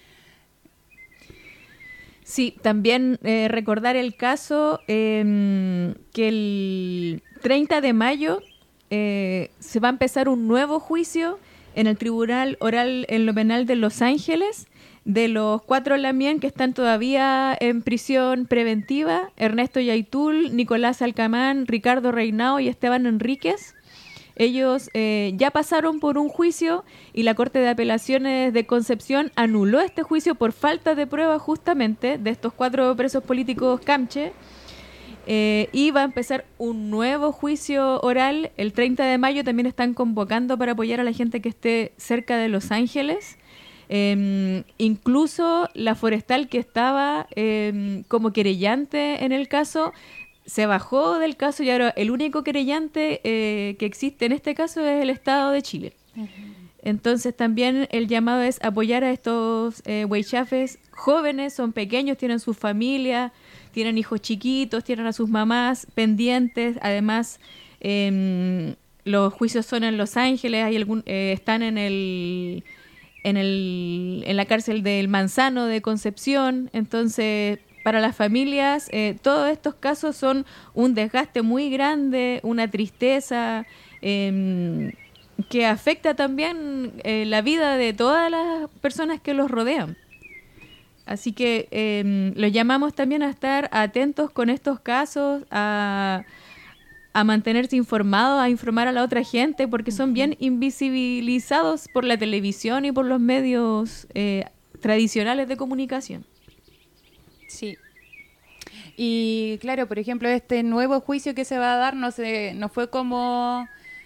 Sí, también recordar el caso que el 30 de mayo se va a empezar un nuevo juicio en el Tribunal Oral en lo Penal de Los Ángeles de los 4 Lamien que están todavía en prisión preventiva: Ernesto Yaitul, Nicolás Alcamán, Ricardo Reinao y Esteban Enríquez. Ellos ya pasaron por un juicio y la Corte de Apelaciones de Concepción anuló este juicio por falta de prueba justamente de estos 4 presos políticos camche. Y va a empezar un nuevo juicio oral el 30 de mayo. También están convocando para apoyar a la gente que esté cerca de Los Ángeles. Incluso la forestal que estaba como querellante en el caso se bajó del caso y ahora el único querellante que existe en este caso es el Estado de Chile. Uh-huh. Entonces también el llamado es apoyar a estos huaychafes jóvenes, son pequeños, tienen su familia, tienen hijos chiquitos, tienen a sus mamás pendientes. Además, los juicios son en Los Ángeles, hay están en la cárcel del Manzano de Concepción. Entonces, para las familias, todos estos casos son un desgaste muy grande, una tristeza que afecta también la vida de todas las personas que los rodean. Así que los llamamos también a estar atentos con estos casos, a mantenerse informados, a informar a la otra gente, porque son bien invisibilizados por la televisión y por los medios tradicionales de comunicación. Sí. Y claro, por ejemplo, este nuevo juicio que se va a dar no fue como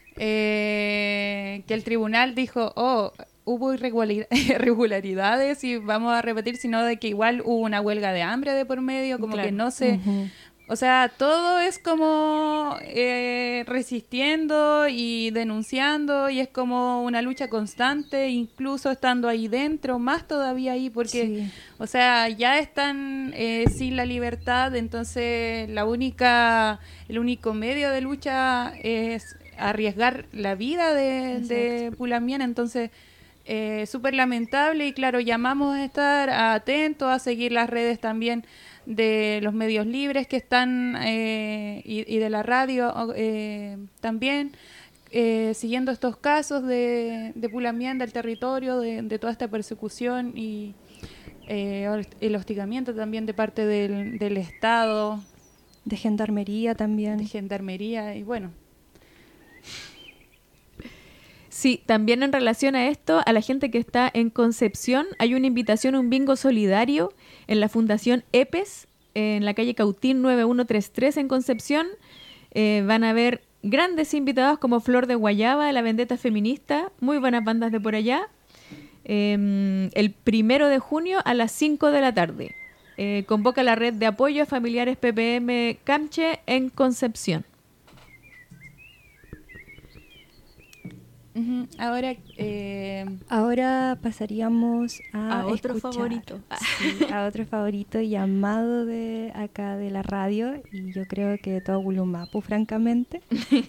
que el tribunal dijo, hubo irregularidades y vamos a repetir, sino de que igual hubo una huelga de hambre de por medio, como claro. Que no se... Uh-huh. O sea, todo es como resistiendo y denunciando, y es como una lucha constante, incluso estando ahí dentro, más todavía ahí, porque, sí. O sea, ya están sin la libertad, entonces el único medio de lucha es arriesgar la vida de Pulamien. Entonces, súper lamentable, y claro, llamamos a estar atentos, a seguir las redes también de los medios libres que están y de la radio también, siguiendo estos casos de Pulamien, del territorio, de toda esta persecución y el hostigamiento también de parte del Estado. De gendarmería también. De gendarmería, y bueno. Sí, también en relación a esto, a la gente que está en Concepción, hay una invitación a un bingo solidario en la Fundación EPES, en la calle Cautín 9133 en Concepción. Van a haber grandes invitados como Flor de Guayaba, La Vendetta Feminista, muy buenas bandas de por allá. El 1 de junio a las 5 de la tarde. Convoca la red de apoyo a familiares PPM Camche en Concepción. Uh-huh. Ahora pasaríamos a otro favorito. Sí, a otro favorito llamado de acá de la radio, y yo creo que todo Gulumapu, francamente,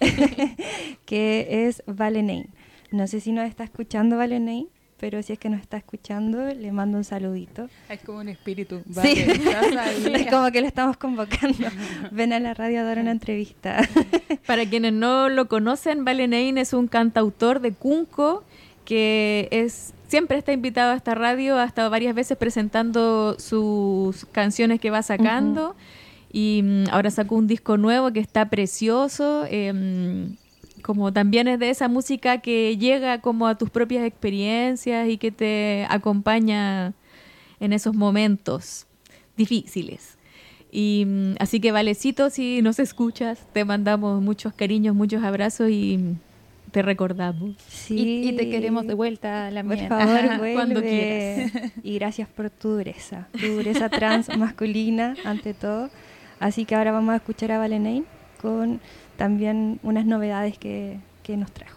que es Valenein. No sé si nos está escuchando Valenein, pero si es que nos está escuchando, le mando un saludito. Es como un espíritu. Vale, sí, es como que lo estamos convocando. Ven a la radio a dar una entrevista. Para quienes no lo conocen, Valenein es un cantautor de Cunco que siempre está invitado a esta radio, ha estado varias veces presentando sus canciones que va sacando. Uh-huh. Y ahora sacó un disco nuevo que está precioso. Como también es de esa música que llega como a tus propias experiencias y que te acompaña en esos momentos difíciles. Y así que Valecito, si nos escuchas, te mandamos muchos cariños, muchos abrazos y te recordamos. Sí. Y te queremos de vuelta, la Por mía. favor, vuelve. Cuando quieras. Y gracias por tu dureza trans masculina ante todo. Así que ahora vamos a escuchar a Valenain con también unas novedades que nos trajo.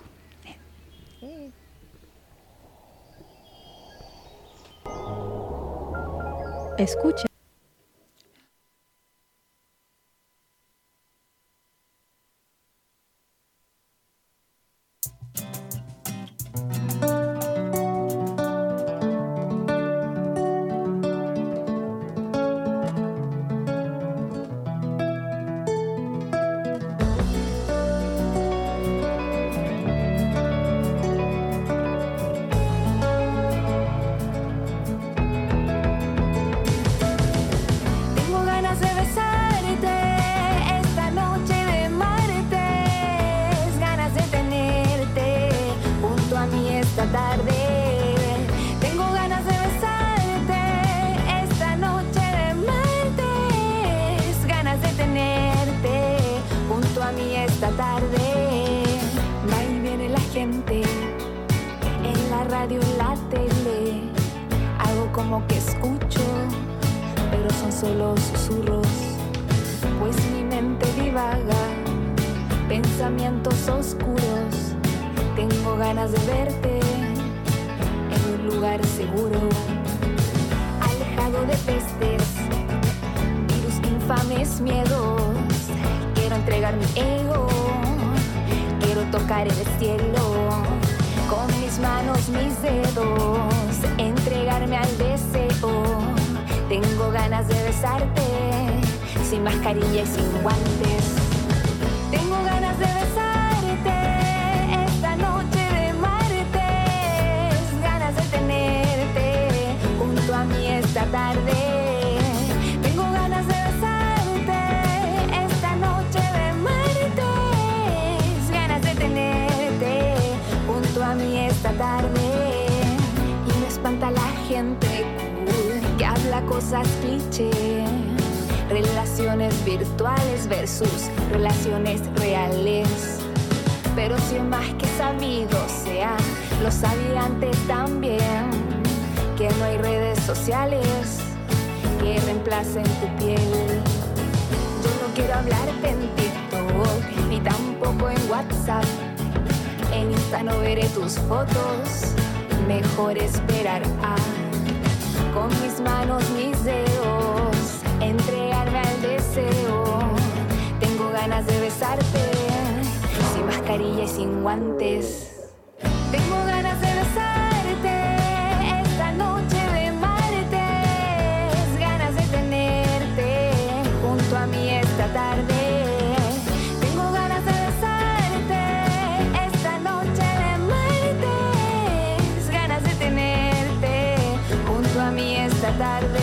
Escucha. Relaciones virtuales versus relaciones reales. Pero si es más que sabido sea, lo sabía antes también, que no hay redes sociales que reemplacen tu piel. Yo no quiero hablarte en TikTok, ni tampoco en WhatsApp. En Insta no veré tus fotos, mejor esperar a, con mis manos, mis dedos, entregarme al deseo. Tengo ganas de besarte, sin mascarilla y sin guantes. Tengo ganas de besarte, esta noche de martes. Ganas de tenerte junto a mí esta tarde. Tengo ganas de besarte, esta noche de martes. Ganas de tenerte junto a mí esta tarde.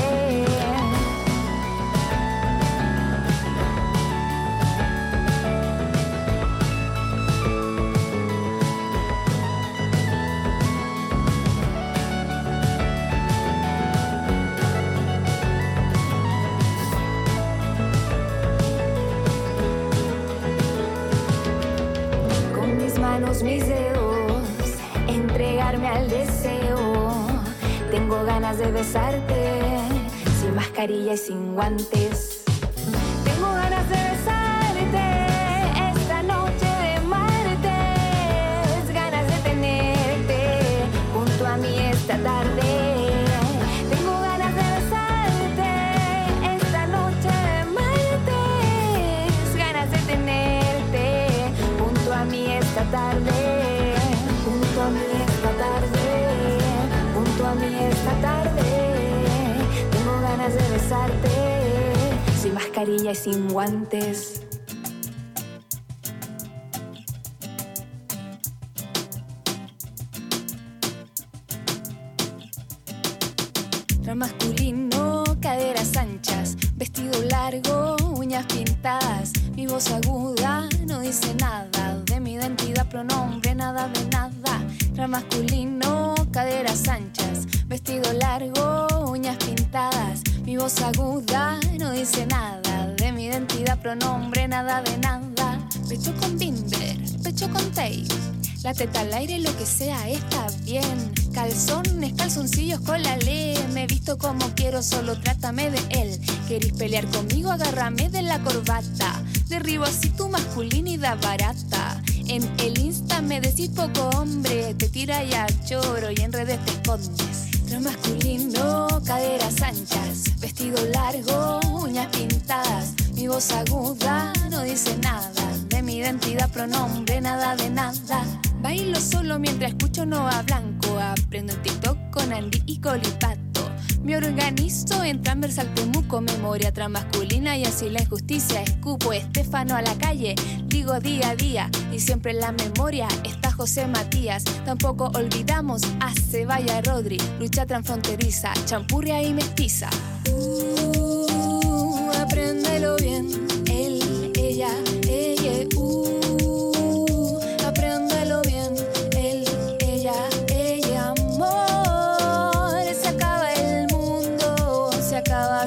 Mis dedos, entregarme al deseo. Tengo ganas de besarte, sin mascarilla y sin guantes. Tengo ganas de besarte, esta noche de martes. Ganas de tenerte junto a mí esta tarde. Tengo ganas de besarte, esta noche de martes. Ganas de tenerte junto a mí esta tarde. Junto a mí esta tarde, junto a mí esta tarde. Tengo ganas de besarte, sin mascarilla y sin guantes. Transmasculino caderas anchas, vestido largo, uñas pintadas. Mi voz aguda no dice nada de mi identidad, pronombre, nada de nada. Transmasculino, caderas anchas, vestido largo, uñas pintadas. Mi voz aguda no dice nada de mi identidad, pronombre, nada de nada. Pecho con bimber, pecho con tape, la teta al aire, lo que sea está bien. Calzones, calzoncillos con la ley. Me he visto como quiero, solo trátame de él. ¿Querís pelear conmigo? Agárrame de la corbata. Derribo así tu masculinidad barata. En el Insta me decís poco hombre, te tira ya choro y en redes te escondes. Transmasculino, caderas anchas, vestido largo, uñas pintadas. Mi voz aguda no dice nada de mi identidad, pronombre, nada de nada. Bailo solo mientras escucho Nova Blanco. Aprendo en TikTok con Andy y Colipato. Me organizo en transversal Temuco, memoria transmasculina y así la injusticia. Escupo Estefano a la calle, digo día a día. Y siempre en la memoria está José Matías. Tampoco olvidamos a Ceballa Rodri, lucha transfronteriza, champurria y mestiza. Apréndelo bien, él, ella, apréndelo bien, él, ella, amor. Se acaba el mundo, se acaba,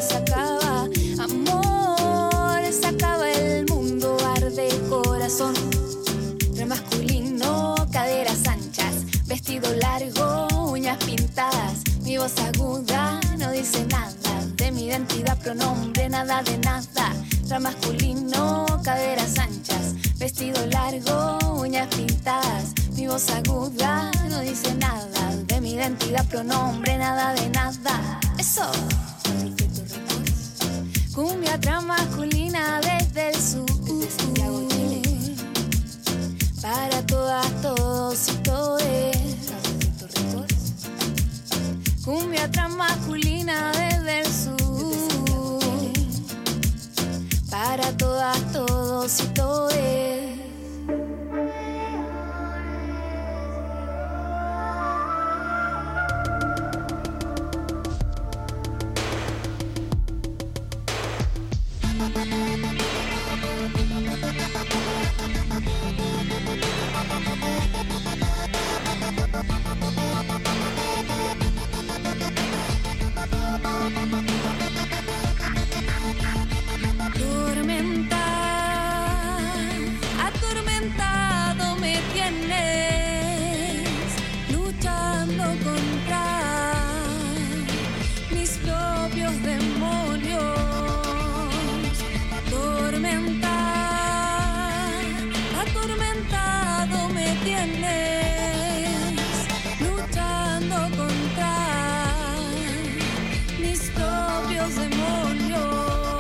amor. Se acaba el mundo, arde corazón. Masculino, caderas anchas, vestido largo, uñas pintadas. Mi voz aguda no dice nada de mi identidad, pronombre, nada de nada. Transmasculino, caderas anchas, vestido largo, uñas pintadas. Mi voz aguda no dice nada de mi identidad, pronombre, nada de nada. Eso. Cumbia transmasculina desde el sur, desde Santiago, Chile. Para todas, todos y todes. Cumbia transmasculina desde el sur. Para todas, todos y todes. Atormentado me tienes, luchando contra mis propios demonios. Atormentado me tienes, luchando contra mis propios demonios.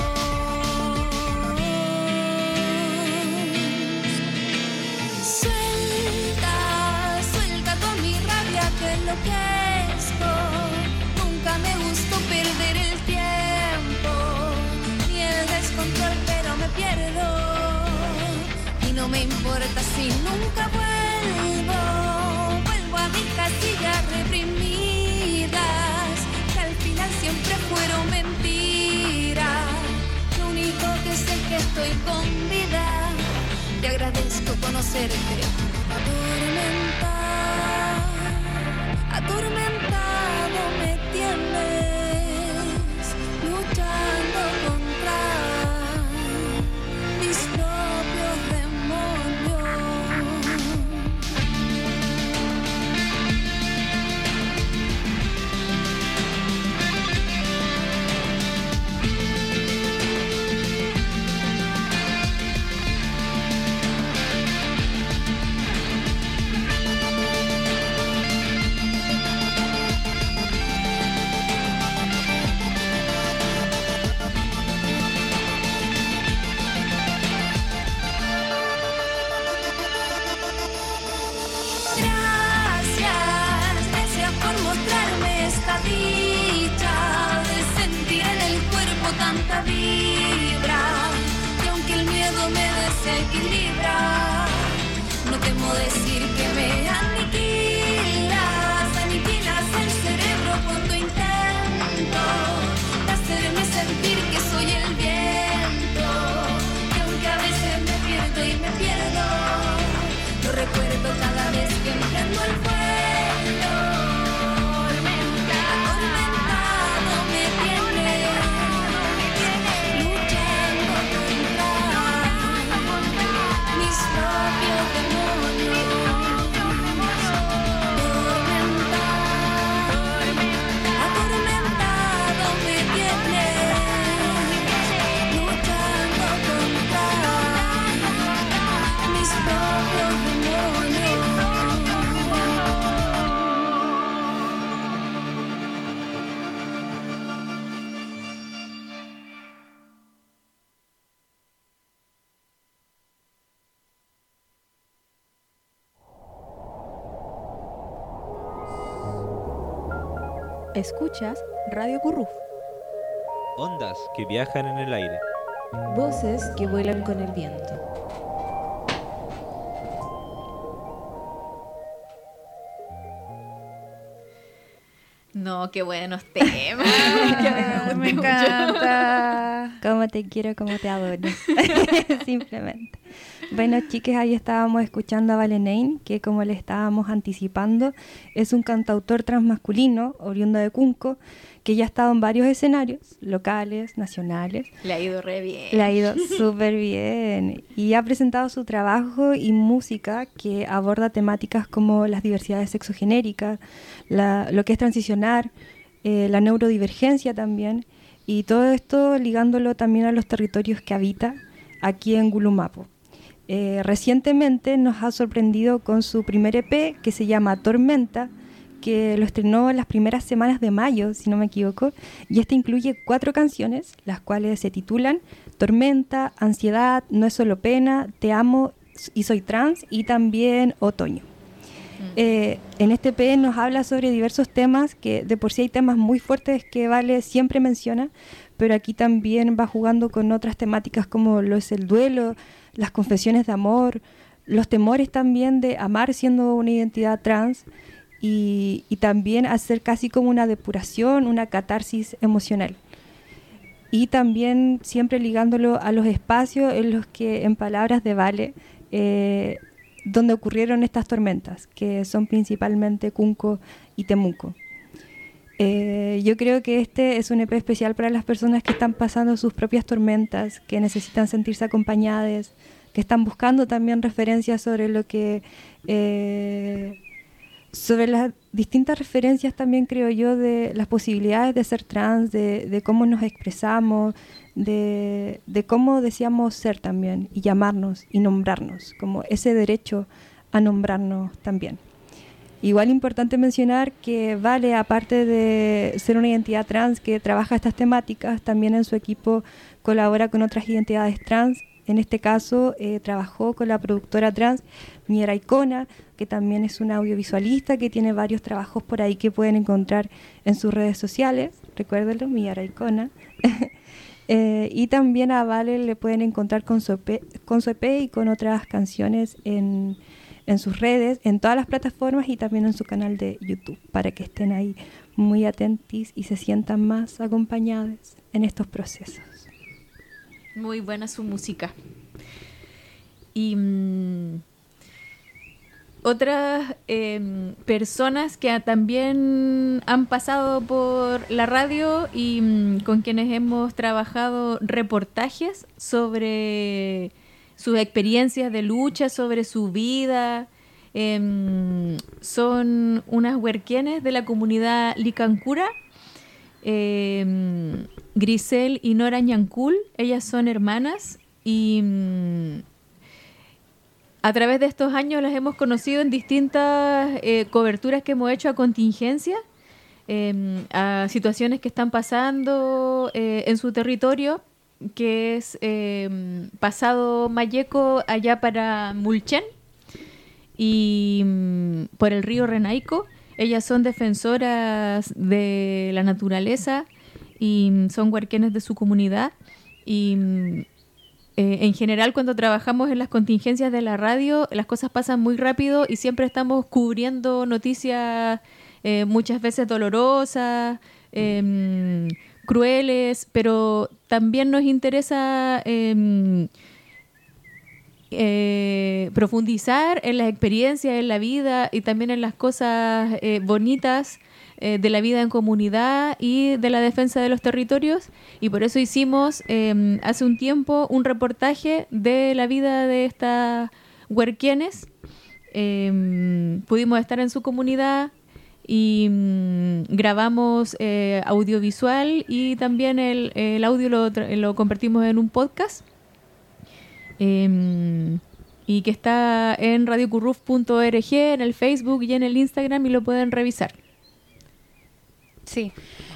Suelta toda mi rabia que enloquezco. Nunca me gustó perder el tiempo ni el descontrol, pero me pierdo. Y no me importa si nunca vuelvo a mis casillas reprimidas, que al final siempre fueron mentiras. Lo único que sé es que estoy con vida. Te agradezco conocerte. Atormentado me tienes, luchando contra mis propios demonios. Gracias por mostrarme esta dicha de sentir en el cuerpo tanta vibra. Y aunque el miedo me desequilibra, no temo decir que me aniquilas el cerebro cuando intento de hacer Escuchas Radio Curruf. Ondas que viajan en el aire. Voces que vuelan con el viento. No, qué buenos temas. Me encanta. Como te quiero, como te adoro. Simplemente. Bueno, chiques, ahí estábamos escuchando a Valenain, que como le estábamos anticipando, es un cantautor transmasculino, oriundo de Cunco, que ya ha estado en varios escenarios, locales, nacionales. Le ha ido re bien. Le ha ido súper bien. Y ha presentado su trabajo y música que aborda temáticas como las diversidades sexogenéricas, lo que es transicionar, la neurodivergencia también, y todo esto ligándolo también a los territorios que habita aquí en Gulumapo. Recientemente nos ha sorprendido con su primer EP que se llama Tormenta, que lo estrenó en las primeras semanas de mayo, si no me equivoco, y este incluye 4 canciones, las cuales se titulan Tormenta, Ansiedad, No es solo pena, Te amo y soy trans, y también Otoño. En este EP nos habla sobre diversos temas, que de por sí hay temas muy fuertes que Vale siempre menciona, pero aquí también va jugando con otras temáticas como lo es el duelo, las confesiones de amor, los temores también de amar siendo una identidad trans, y también hacer casi como una depuración, una catarsis emocional. Y también siempre ligándolo a los espacios en los que, en palabras de Vale, donde ocurrieron estas tormentas, que son principalmente Cunco y Temuco. Yo creo que este es un EP especial para las personas que están pasando sus propias tormentas, que necesitan sentirse acompañadas, que están buscando también referencias sobre lo que... sobre las distintas referencias también, creo yo, de las posibilidades de ser trans, de cómo nos expresamos, de cómo deseamos ser también, y llamarnos y nombrarnos, como ese derecho a nombrarnos también. Igual importante mencionar que Vale, aparte de ser una identidad trans que trabaja estas temáticas, también en su equipo colabora con otras identidades trans. En este caso trabajó con la productora trans Miera Icona, que también es una audiovisualista que tiene varios trabajos por ahí que pueden encontrar en sus redes sociales. Recuérdenlo, Miera Icona. Y también a Vale le pueden encontrar con su EP y con otras canciones en sus redes, en todas las plataformas y también en su canal de YouTube, para que estén ahí muy atentos y se sientan más acompañados en estos procesos. Muy buena su música. Y otras personas que también han pasado por la radio y con quienes hemos trabajado reportajes sobre sus experiencias de lucha, sobre su vida, son unas huerquienes de la comunidad Licancura, Grisel y Nora Ñancul. Ellas son hermanas y a través de estos años las hemos conocido en distintas coberturas que hemos hecho a contingencia, a situaciones que están pasando en su territorio, que es pasado Mayeco allá para Mulchen y por el río Renaico. Ellas son defensoras de la naturaleza y son huarquenes de su comunidad. Y en general, cuando trabajamos en las contingencias de la radio, las cosas pasan muy rápido y siempre estamos cubriendo noticias muchas veces dolorosas, crueles, pero también nos interesa profundizar en las experiencias, en la vida y también en las cosas bonitas de la vida en comunidad y de la defensa de los territorios, y por eso hicimos hace un tiempo un reportaje de la vida de estas huerquienes. Pudimos estar en su comunidad y grabamos audiovisual y también el audio lo convertimos en un podcast y que está en radiocurruf.org, en el Facebook y en el Instagram, y lo pueden revisar. Sí.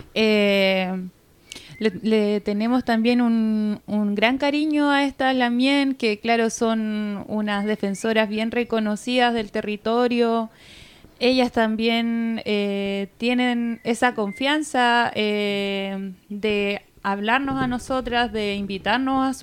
Le tenemos también un gran cariño a estas Lamien, que claro, son unas defensoras bien reconocidas del territorio, ellas también tienen esa confianza de hablarnos a nosotras, de invitarnos a su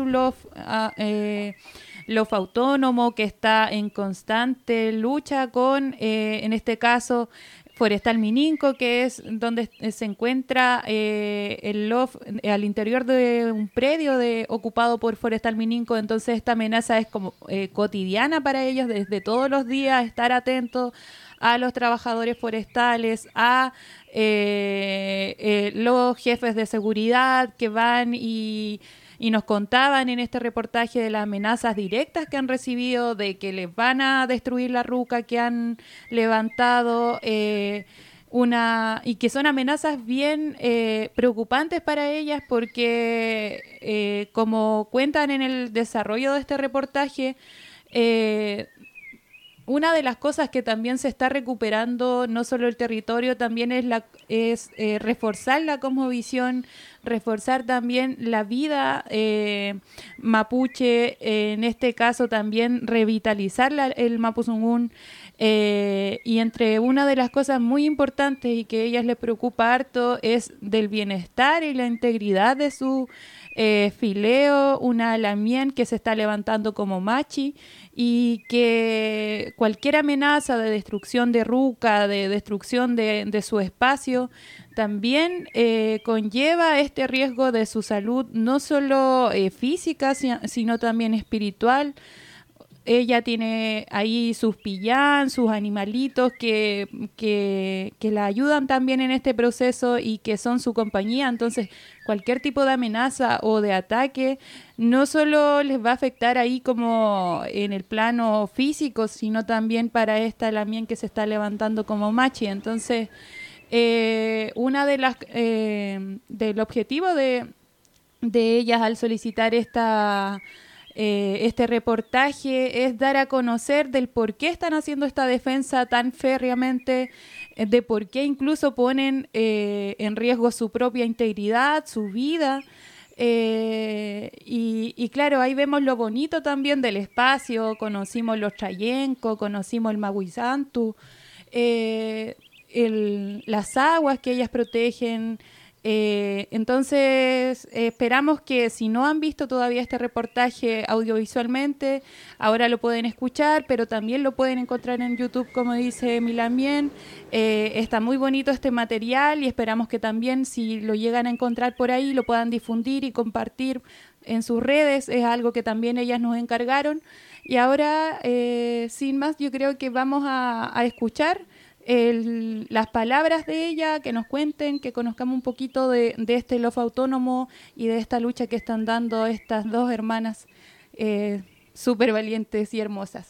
LOF autónomo, que está en constante lucha con, en este caso, Forestal Mininco, que es donde se encuentra el LOF al interior de un predio ocupado por Forestal Mininco. Entonces esta amenaza es como cotidiana para ellos, desde todos los días estar atentos a los trabajadores forestales, a los jefes de seguridad que van y nos contaban en este reportaje de las amenazas directas que han recibido, de que les van a destruir la ruca que han levantado, y que son amenazas bien preocupantes para ellas, porque como cuentan en el desarrollo de este reportaje, una de las cosas que también se está recuperando, no solo el territorio, también es reforzar la cosmovisión, reforzar también la vida mapuche, en este caso también revitalizar el Mapuzungún, y entre una de las cosas muy importantes y que a ellas les preocupa harto es del bienestar y la integridad de su fileo, una lamien que se está levantando como machi, y que cualquier amenaza de destrucción de ruca, de destrucción de su espacio, también conlleva este riesgo de su salud, no solo física, sino también espiritual. Ella tiene ahí sus pillán, sus animalitos que la ayudan también en este proceso y que son su compañía. Entonces, cualquier tipo de amenaza o de ataque no solo les va a afectar ahí como en el plano físico, sino también para esta lamien que se está levantando como machi. Entonces, una de las del objetivo de ellas al solicitar este reportaje es dar a conocer del por qué están haciendo esta defensa tan férreamente, de por qué incluso ponen en riesgo su propia integridad, su vida. Y claro, ahí vemos lo bonito también del espacio. Conocimos los Chayenco, conocimos el Maguizantu, las aguas que ellas protegen. Entonces esperamos que si no han visto todavía este reportaje audiovisualmente, ahora lo pueden escuchar, pero también lo pueden encontrar en YouTube, como dice Milamien. Está muy bonito este material y esperamos que también, si lo llegan a encontrar por ahí, lo puedan difundir y compartir en sus redes. Es algo que también ellas nos encargaron. Y ahora, sin más, yo creo que vamos a escuchar las palabras de ella, que nos cuenten, que conozcamos un poquito de este LOF autónomo y de esta lucha que están dando estas dos hermanas súper valientes y hermosas.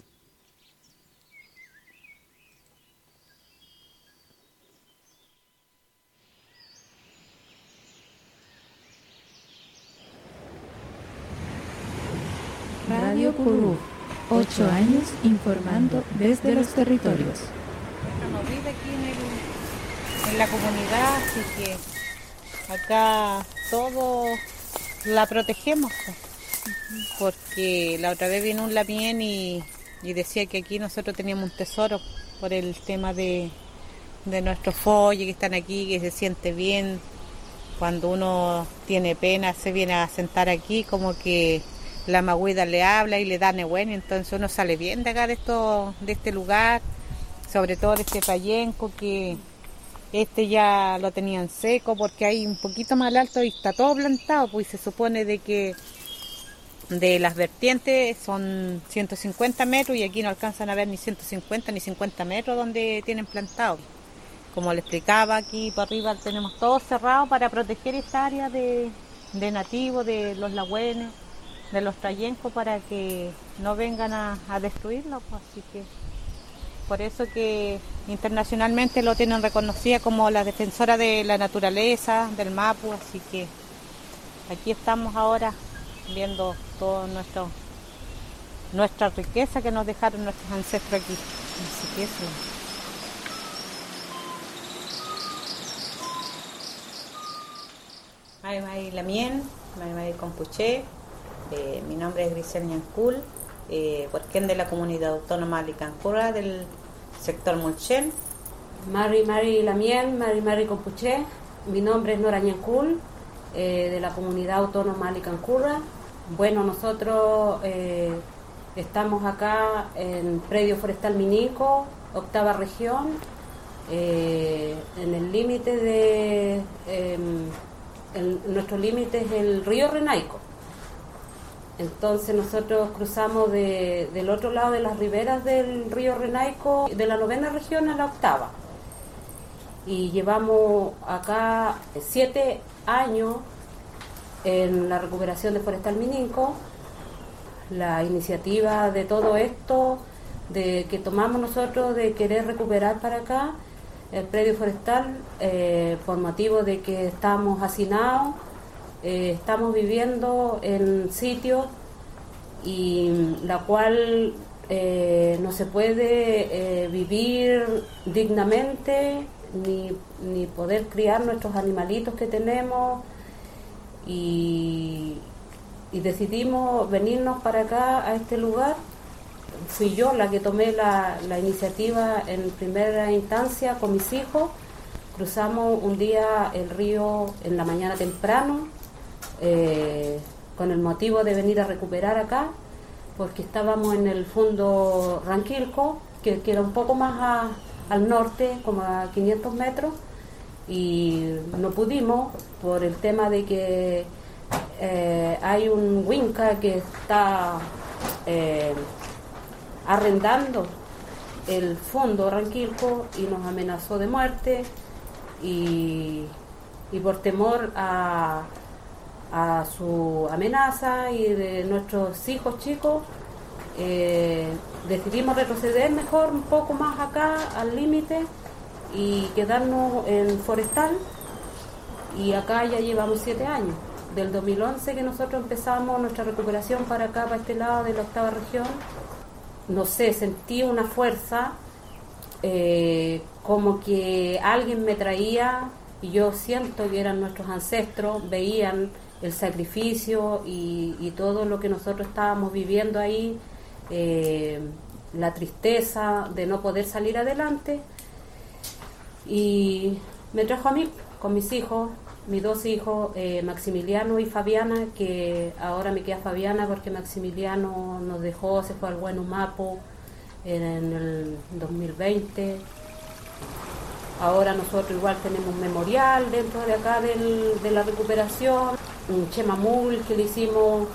Radio Curú, 8 años informando desde los territorios. Nos vive aquí en la comunidad, así que acá todo la protegemos, porque la otra vez vino un lamien y decía que aquí nosotros teníamos un tesoro por el tema de nuestros folles que están aquí, que se siente bien. Cuando uno tiene pena se viene a sentar aquí, como que la magüida le habla y le da nehuén, entonces uno sale bien de acá de este lugar. Sobre todo este Chayenco, que ya lo tenían seco porque hay un poquito más alto y está todo plantado, pues se supone de que de las vertientes son 150 metros y aquí no alcanzan a ver ni 150 ni 50 metros donde tienen plantado. Como le explicaba, aquí por arriba tenemos todo cerrado para proteger esta área de nativos, de los lagüenes, de los Chayencos, para que no vengan a destruirlo, pues, así que por eso que internacionalmente lo tienen reconocida como la defensora de la naturaleza, del Mapu, así que aquí estamos ahora viendo toda nuestra riqueza que nos dejaron nuestros ancestros aquí. Así que eso. May Lamien, May Compuché, mi nombre es Grisel Ñancul, porquén de la comunidad autónoma Licancura del sector Mulchen, Mari Lamien, Mari Compuché. Mi nombre es Nora Ñancul, de la comunidad autónoma Alicancurra. Bueno, nosotros estamos acá en Predio Forestal Minico, 8ª región, en el límite de... nuestro límite es el río Renaico. Entonces nosotros cruzamos del otro lado de las riberas del río Renaico, de la 9ª región a la 8ª. Y llevamos acá 7 años en la recuperación de Forestal Minico. La iniciativa de todo esto, de que tomamos nosotros de querer recuperar para acá el predio forestal, por motivo de que estamos hacinados, estamos viviendo en sitios y la cual no se puede vivir dignamente ni poder criar nuestros animalitos que tenemos, y decidimos venirnos para acá a este lugar. Fui yo la que tomé la iniciativa en primera instancia con mis hijos. Cruzamos un día el río en la mañana temprano, con el motivo de venir a recuperar acá, porque estábamos en el fondo Ranquilco, que queda un poco más al norte, como a 500 metros, y no pudimos por el tema de que hay un Winca que está arrendando el fondo Ranquilco y nos amenazó de muerte, y por temor a su amenaza y de nuestros hijos chicos, decidimos retroceder mejor un poco más acá al límite y quedarnos en Forestal, y acá ya llevamos 7 años. Del 2011 que nosotros empezamos nuestra recuperación para acá, para este lado de la 8ª región. No sé, sentí una fuerza, como que alguien me traía, y yo siento que eran nuestros ancestros, veían el sacrificio y todo lo que nosotros estábamos viviendo ahí, la tristeza de no poder salir adelante, y me trajo a mí con mis hijos, mis 2 hijos, Maximiliano y Fabiana, que ahora me queda Fabiana porque Maximiliano nos dejó, se fue al Huenumapu en el 2020. Ahora nosotros igual tenemos un memorial dentro de acá de la recuperación, un chemamul que le hicimos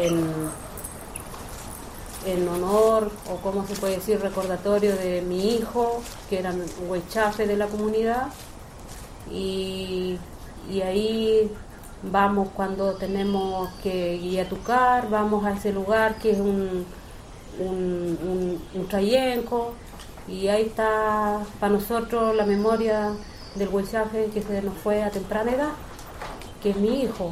en honor, o como se puede decir, recordatorio de mi hijo, que era un huechafe de la comunidad, y ahí vamos cuando tenemos que ir a Tucar, vamos a ese lugar que es un trayenco, y ahí está para nosotros la memoria del huechafe que se nos fue a temprana edad, que es mi hijo,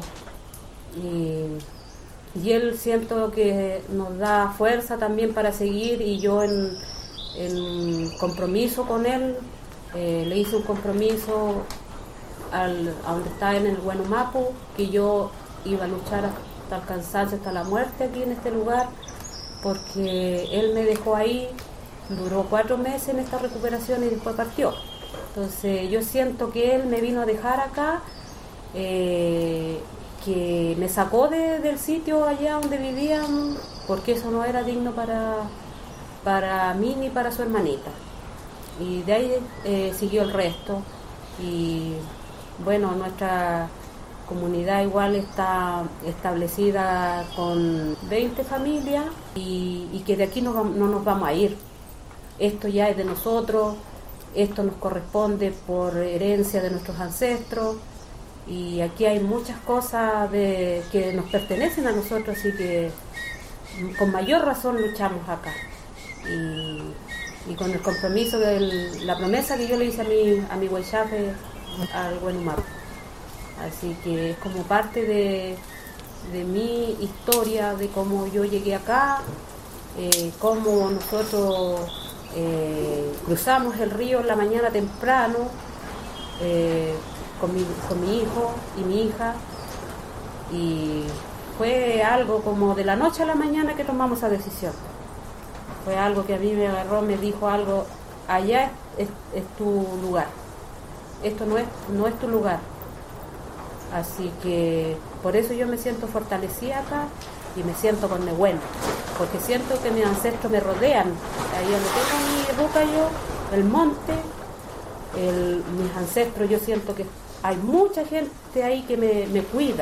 y él siento que nos da fuerza también para seguir, y yo en compromiso con él, le hice un compromiso a donde está en el Huenumapu, que yo iba a luchar hasta el cansancio, hasta la muerte aquí en este lugar, porque él me dejó ahí, duró 4 meses en esta recuperación y después partió. Entonces yo siento que él me vino a dejar acá, que me sacó del sitio allá donde vivían, porque eso no era digno para mí ni para su hermanita, y de ahí siguió el resto. Y bueno, nuestra comunidad igual está establecida con 20 familias, y que de aquí no nos vamos a ir. Esto ya es de nosotros, esto nos corresponde por herencia de nuestros ancestros, y aquí hay muchas cosas que nos pertenecen a nosotros, así que con mayor razón luchamos acá. Y con el compromiso de la promesa que yo le hice a mi huechafe, al Huenumapu. Así que es como parte de mi historia, de cómo yo llegué acá, cómo nosotros cruzamos el río en la mañana temprano, con mi hijo y mi hija, y fue algo como de la noche a la mañana que tomamos esa decisión. Fue algo que a mí me agarró, me dijo algo, allá es tu lugar. Esto no es tu lugar. Así que por eso yo me siento fortalecida acá y me siento con bueno, porque siento que mis ancestros me rodean. Ahí donde tengo mi ruca yo, el monte, mis ancestros, yo siento que hay mucha gente ahí que me cuida.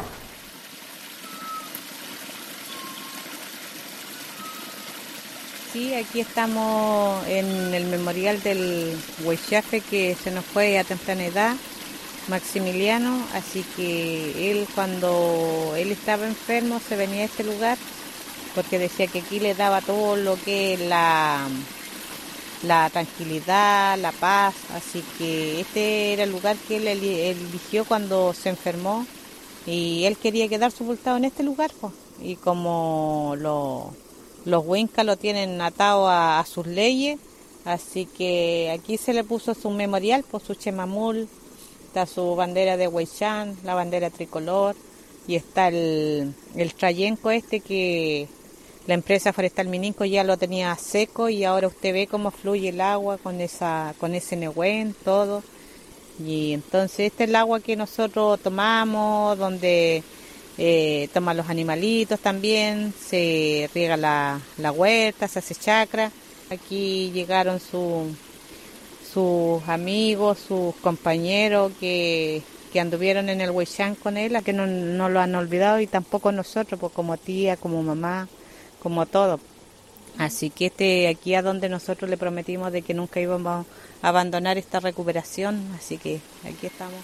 Sí, aquí estamos en el memorial del Huaychafe que se nos fue a temprana edad, Maximiliano, así que él cuando él estaba enfermo se venía a este lugar porque decía que aquí le daba todo lo que es la tranquilidad, la paz, así que este era el lugar que él eligió cuando se enfermó y él quería quedar sepultado en este lugar, pues. Y como los huincas lo tienen atado a sus leyes, así que aquí se le puso su memorial, por su chemamul, está su bandera de Huaychán, la bandera tricolor, y está el trayenco que la empresa Forestal Mininco ya lo tenía seco y ahora usted ve cómo fluye el agua con ese nehuen, todo. Y entonces este es el agua que nosotros tomamos, donde toman los animalitos también, se riega la huerta, se hace chacra. Aquí llegaron sus amigos, sus compañeros que anduvieron en el Huaychán con él, a que no lo han olvidado y tampoco nosotros, pues como tía, como mamá, como todo. Así que aquí a donde nosotros le prometimos de que nunca íbamos a abandonar esta recuperación, así que aquí estamos.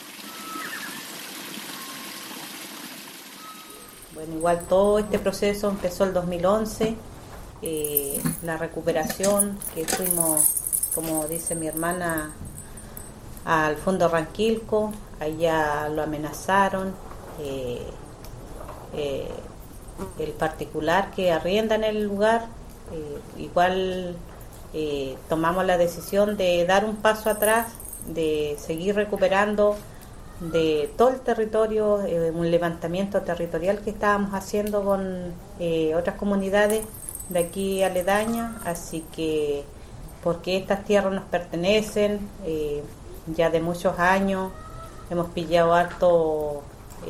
Bueno, igual todo este proceso empezó el 2011, la recuperación que fuimos, como dice mi hermana, al fondo Ranquilco, allá lo amenazaron, el particular que arrienda en el lugar, igual tomamos la decisión de dar un paso atrás, de seguir recuperando de todo el territorio, un levantamiento territorial que estábamos haciendo con otras comunidades de aquí aledañas, así que porque estas tierras nos pertenecen, ya de muchos años, hemos pillado harto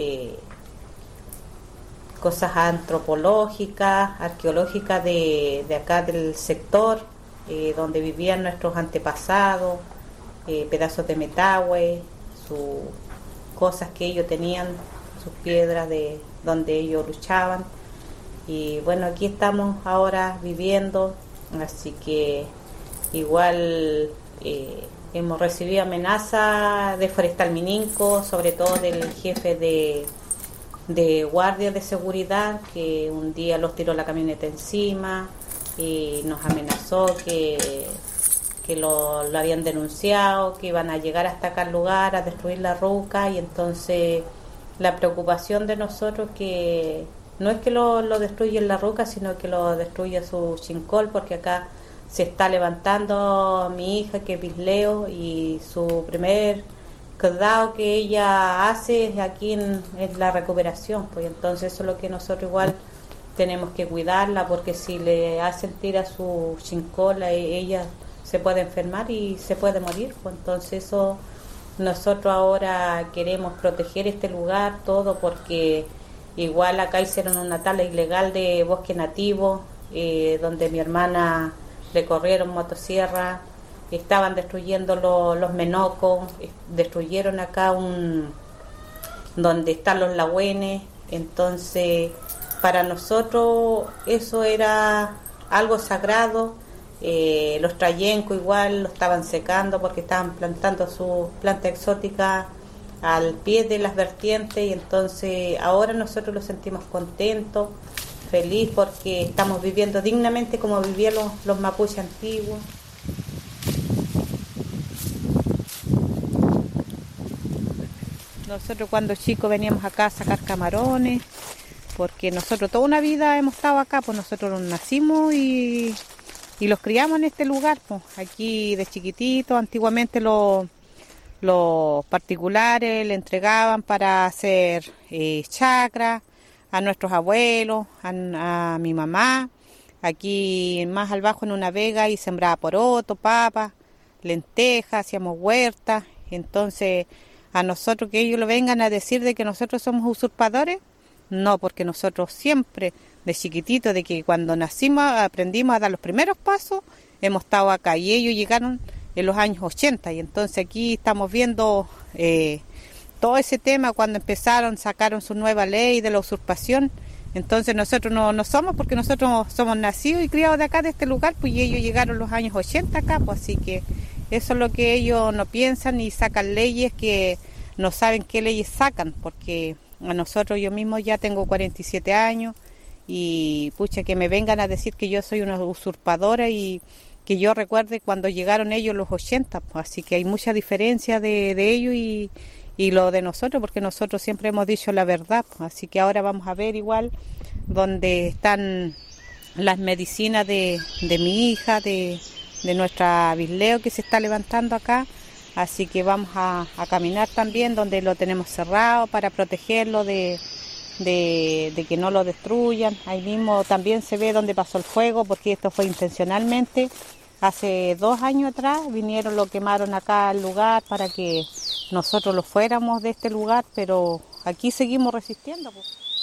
cosas antropológicas, arqueológicas de acá del sector, donde vivían nuestros antepasados, pedazos de metahue, cosas que ellos tenían, sus piedras de donde ellos luchaban. Y bueno, aquí estamos ahora viviendo, así que igual hemos recibido amenazas de Forestal Mininco, sobre todo del jefe de guardia de seguridad, que un día los tiró la camioneta encima y nos amenazó que lo habían denunciado, que iban a llegar hasta acá al lugar a destruir la ruca. Y entonces la preocupación de nosotros que no es que lo destruyen la ruca, sino que lo destruye su chincol, porque acá se está levantando mi hija, que es Bisleo, y su primer cuidado que ella hace es aquí en la recuperación, pues entonces eso es lo que nosotros igual tenemos que cuidarla, porque si le hacen tira su chincola, ella se puede enfermar y se puede morir, pues entonces eso nosotros ahora queremos proteger este lugar todo, porque igual acá hicieron una tala ilegal de bosque nativo, donde mi hermana le corrieron motosierra, estaban destruyendo los menocos, destruyeron acá donde están los lagüenes. Entonces para nosotros eso era algo sagrado. Los trayencos igual lo estaban secando porque estaban plantando sus plantas exóticas al pie de las vertientes, y entonces ahora nosotros nos sentimos contentos, feliz, porque estamos viviendo dignamente como vivían los mapuches antiguos. Nosotros cuando chicos veníamos acá a sacar camarones, porque nosotros toda una vida hemos estado acá, pues nosotros nacimos y los criamos en este lugar, pues aquí de chiquititos. Antiguamente los particulares le entregaban para hacer chacra a nuestros abuelos, a mi mamá, aquí más al bajo en una vega, y sembraba poroto, papa, lentejas, hacíamos huertas. Entonces, a nosotros que ellos lo vengan a decir de que nosotros somos usurpadores, no, porque nosotros siempre, de chiquitito, de que cuando nacimos aprendimos a dar los primeros pasos, hemos estado acá y ellos llegaron en los años 80 y entonces aquí estamos viendo todo ese tema cuando empezaron, sacaron su nueva ley de la usurpación. Entonces nosotros no somos, porque nosotros somos nacidos y criados de acá, de este lugar, pues y ellos llegaron los años 80 acá, pues así que eso es lo que ellos no piensan y sacan leyes que no saben qué leyes sacan, porque a nosotros, yo mismo ya tengo 47 años y pucha, que me vengan a decir que yo soy una usurpadora y que yo recuerde cuando llegaron ellos los 80, pues así que hay mucha diferencia de ellos y lo de nosotros, porque nosotros siempre hemos dicho la verdad, pues así que ahora vamos a ver igual donde están las medicinas de mi hija, de nuestra bisleo que se está levantando acá, así que vamos a caminar también donde lo tenemos cerrado para protegerlo de que no lo destruyan. Ahí mismo también se ve donde pasó el fuego, porque esto fue intencionalmente. Hace 2 años atrás vinieron, lo quemaron acá al lugar para que nosotros lo fuéramos de este lugar, pero aquí seguimos resistiendo.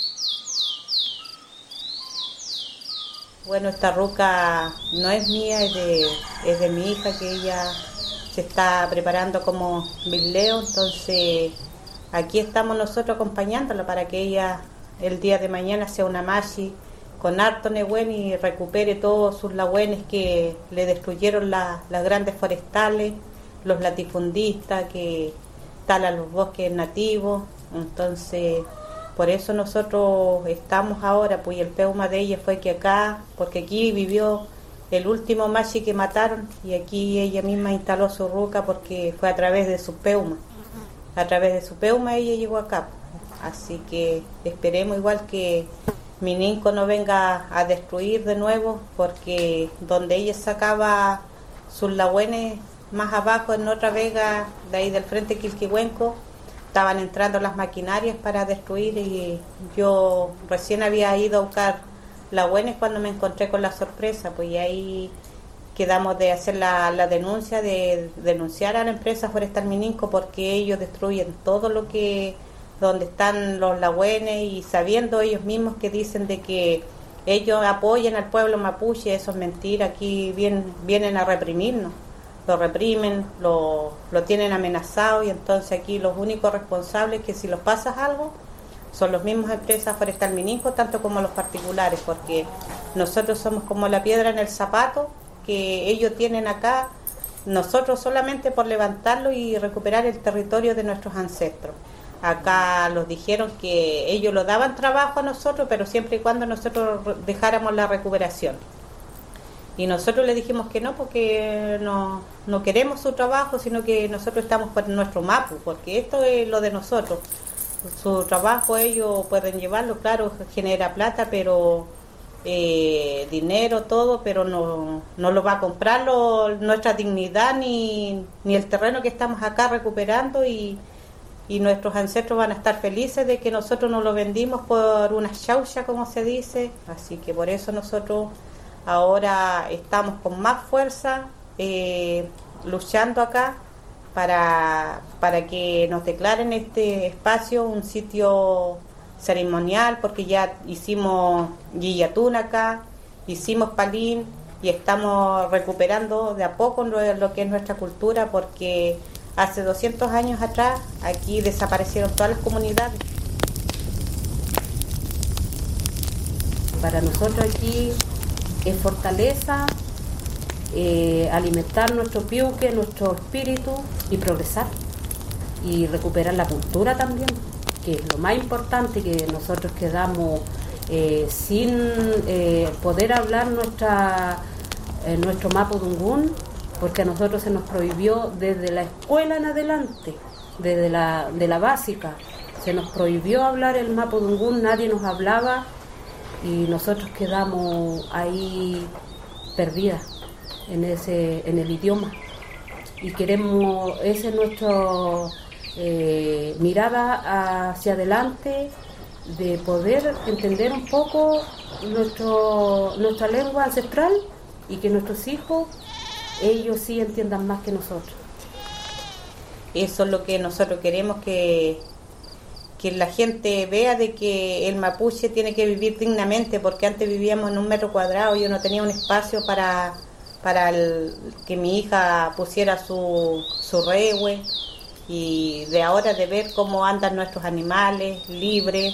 Bueno, esta ruca no es mía, es de mi hija, que ella se está preparando como bisleo, entonces aquí estamos nosotros acompañándola para que ella el día de mañana sea una machi con harto nehuen y recupere todos sus lahuenes que le destruyeron las grandes forestales, los latifundistas que talan los bosques nativos. Entonces, por eso nosotros estamos ahora, pues el peuma de ella fue que acá, porque aquí vivió el último machi que mataron y aquí ella misma instaló su ruca porque fue a través de su peuma. A través de su peuma ella llegó acá. Así que esperemos igual que Mininco no venga a destruir de nuevo, porque donde ella sacaba sus lahuenes más abajo en otra vega de ahí del frente Quilquihuenco, estaban entrando las maquinarias para destruir y yo recién había ido a buscar lahuenes cuando me encontré con la sorpresa, pues y ahí quedamos de hacer la denuncia, de denunciar a la empresa Forestal Mininco porque ellos destruyen todo lo que donde están los lahuenes y sabiendo ellos mismos que dicen de que ellos apoyan al pueblo mapuche. Eso es mentira, aquí vienen a reprimirnos, lo reprimen, lo tienen amenazado y entonces aquí los únicos responsables que si los pasas algo son los mismos empresas Forestal Mininco, tanto como los particulares, porque nosotros somos como la piedra en el zapato que ellos tienen acá, nosotros solamente por levantarlo y recuperar el territorio de nuestros ancestros. Acá nos dijeron que ellos lo daban trabajo a nosotros, pero siempre y cuando nosotros dejáramos la recuperación. Y nosotros le dijimos que no, porque no queremos su trabajo, sino que nosotros estamos por nuestro mapu, porque esto es lo de nosotros. Su trabajo ellos pueden llevarlo, claro, genera plata, pero dinero, todo, pero no lo va a comprar nuestra dignidad ni el terreno que estamos acá recuperando y nuestros ancestros van a estar felices de que nosotros no lo vendimos por una chaucha, como se dice. Así que por eso nosotros ahora estamos con más fuerza luchando acá para que nos declaren este espacio un sitio ceremonial, porque ya hicimos Guillatún acá, hicimos Palín y estamos recuperando de a poco lo que es nuestra cultura, porque hace 200 años atrás aquí desaparecieron todas las comunidades. Para nosotros aquí es fortaleza, alimentar nuestro piuque, nuestro espíritu y progresar y recuperar la cultura también, que es lo más importante, que nosotros quedamos sin poder hablar nuestro mapudungún, porque a nosotros se nos prohibió desde la escuela en adelante, desde de la básica, se nos prohibió hablar el mapudungún, nadie nos hablaba y nosotros quedamos ahí perdidas en el idioma. Y queremos, esa es nuestra mirada hacia adelante, de poder entender un poco nuestra lengua ancestral y que nuestros hijos ellos sí entiendan más que nosotros. Eso es lo que nosotros queremos, que la gente vea de que el mapuche tiene que vivir dignamente, porque antes vivíamos en 1 metro cuadrado, yo no tenía un espacio para que mi hija pusiera su rehue, y de ahora de ver cómo andan nuestros animales libres,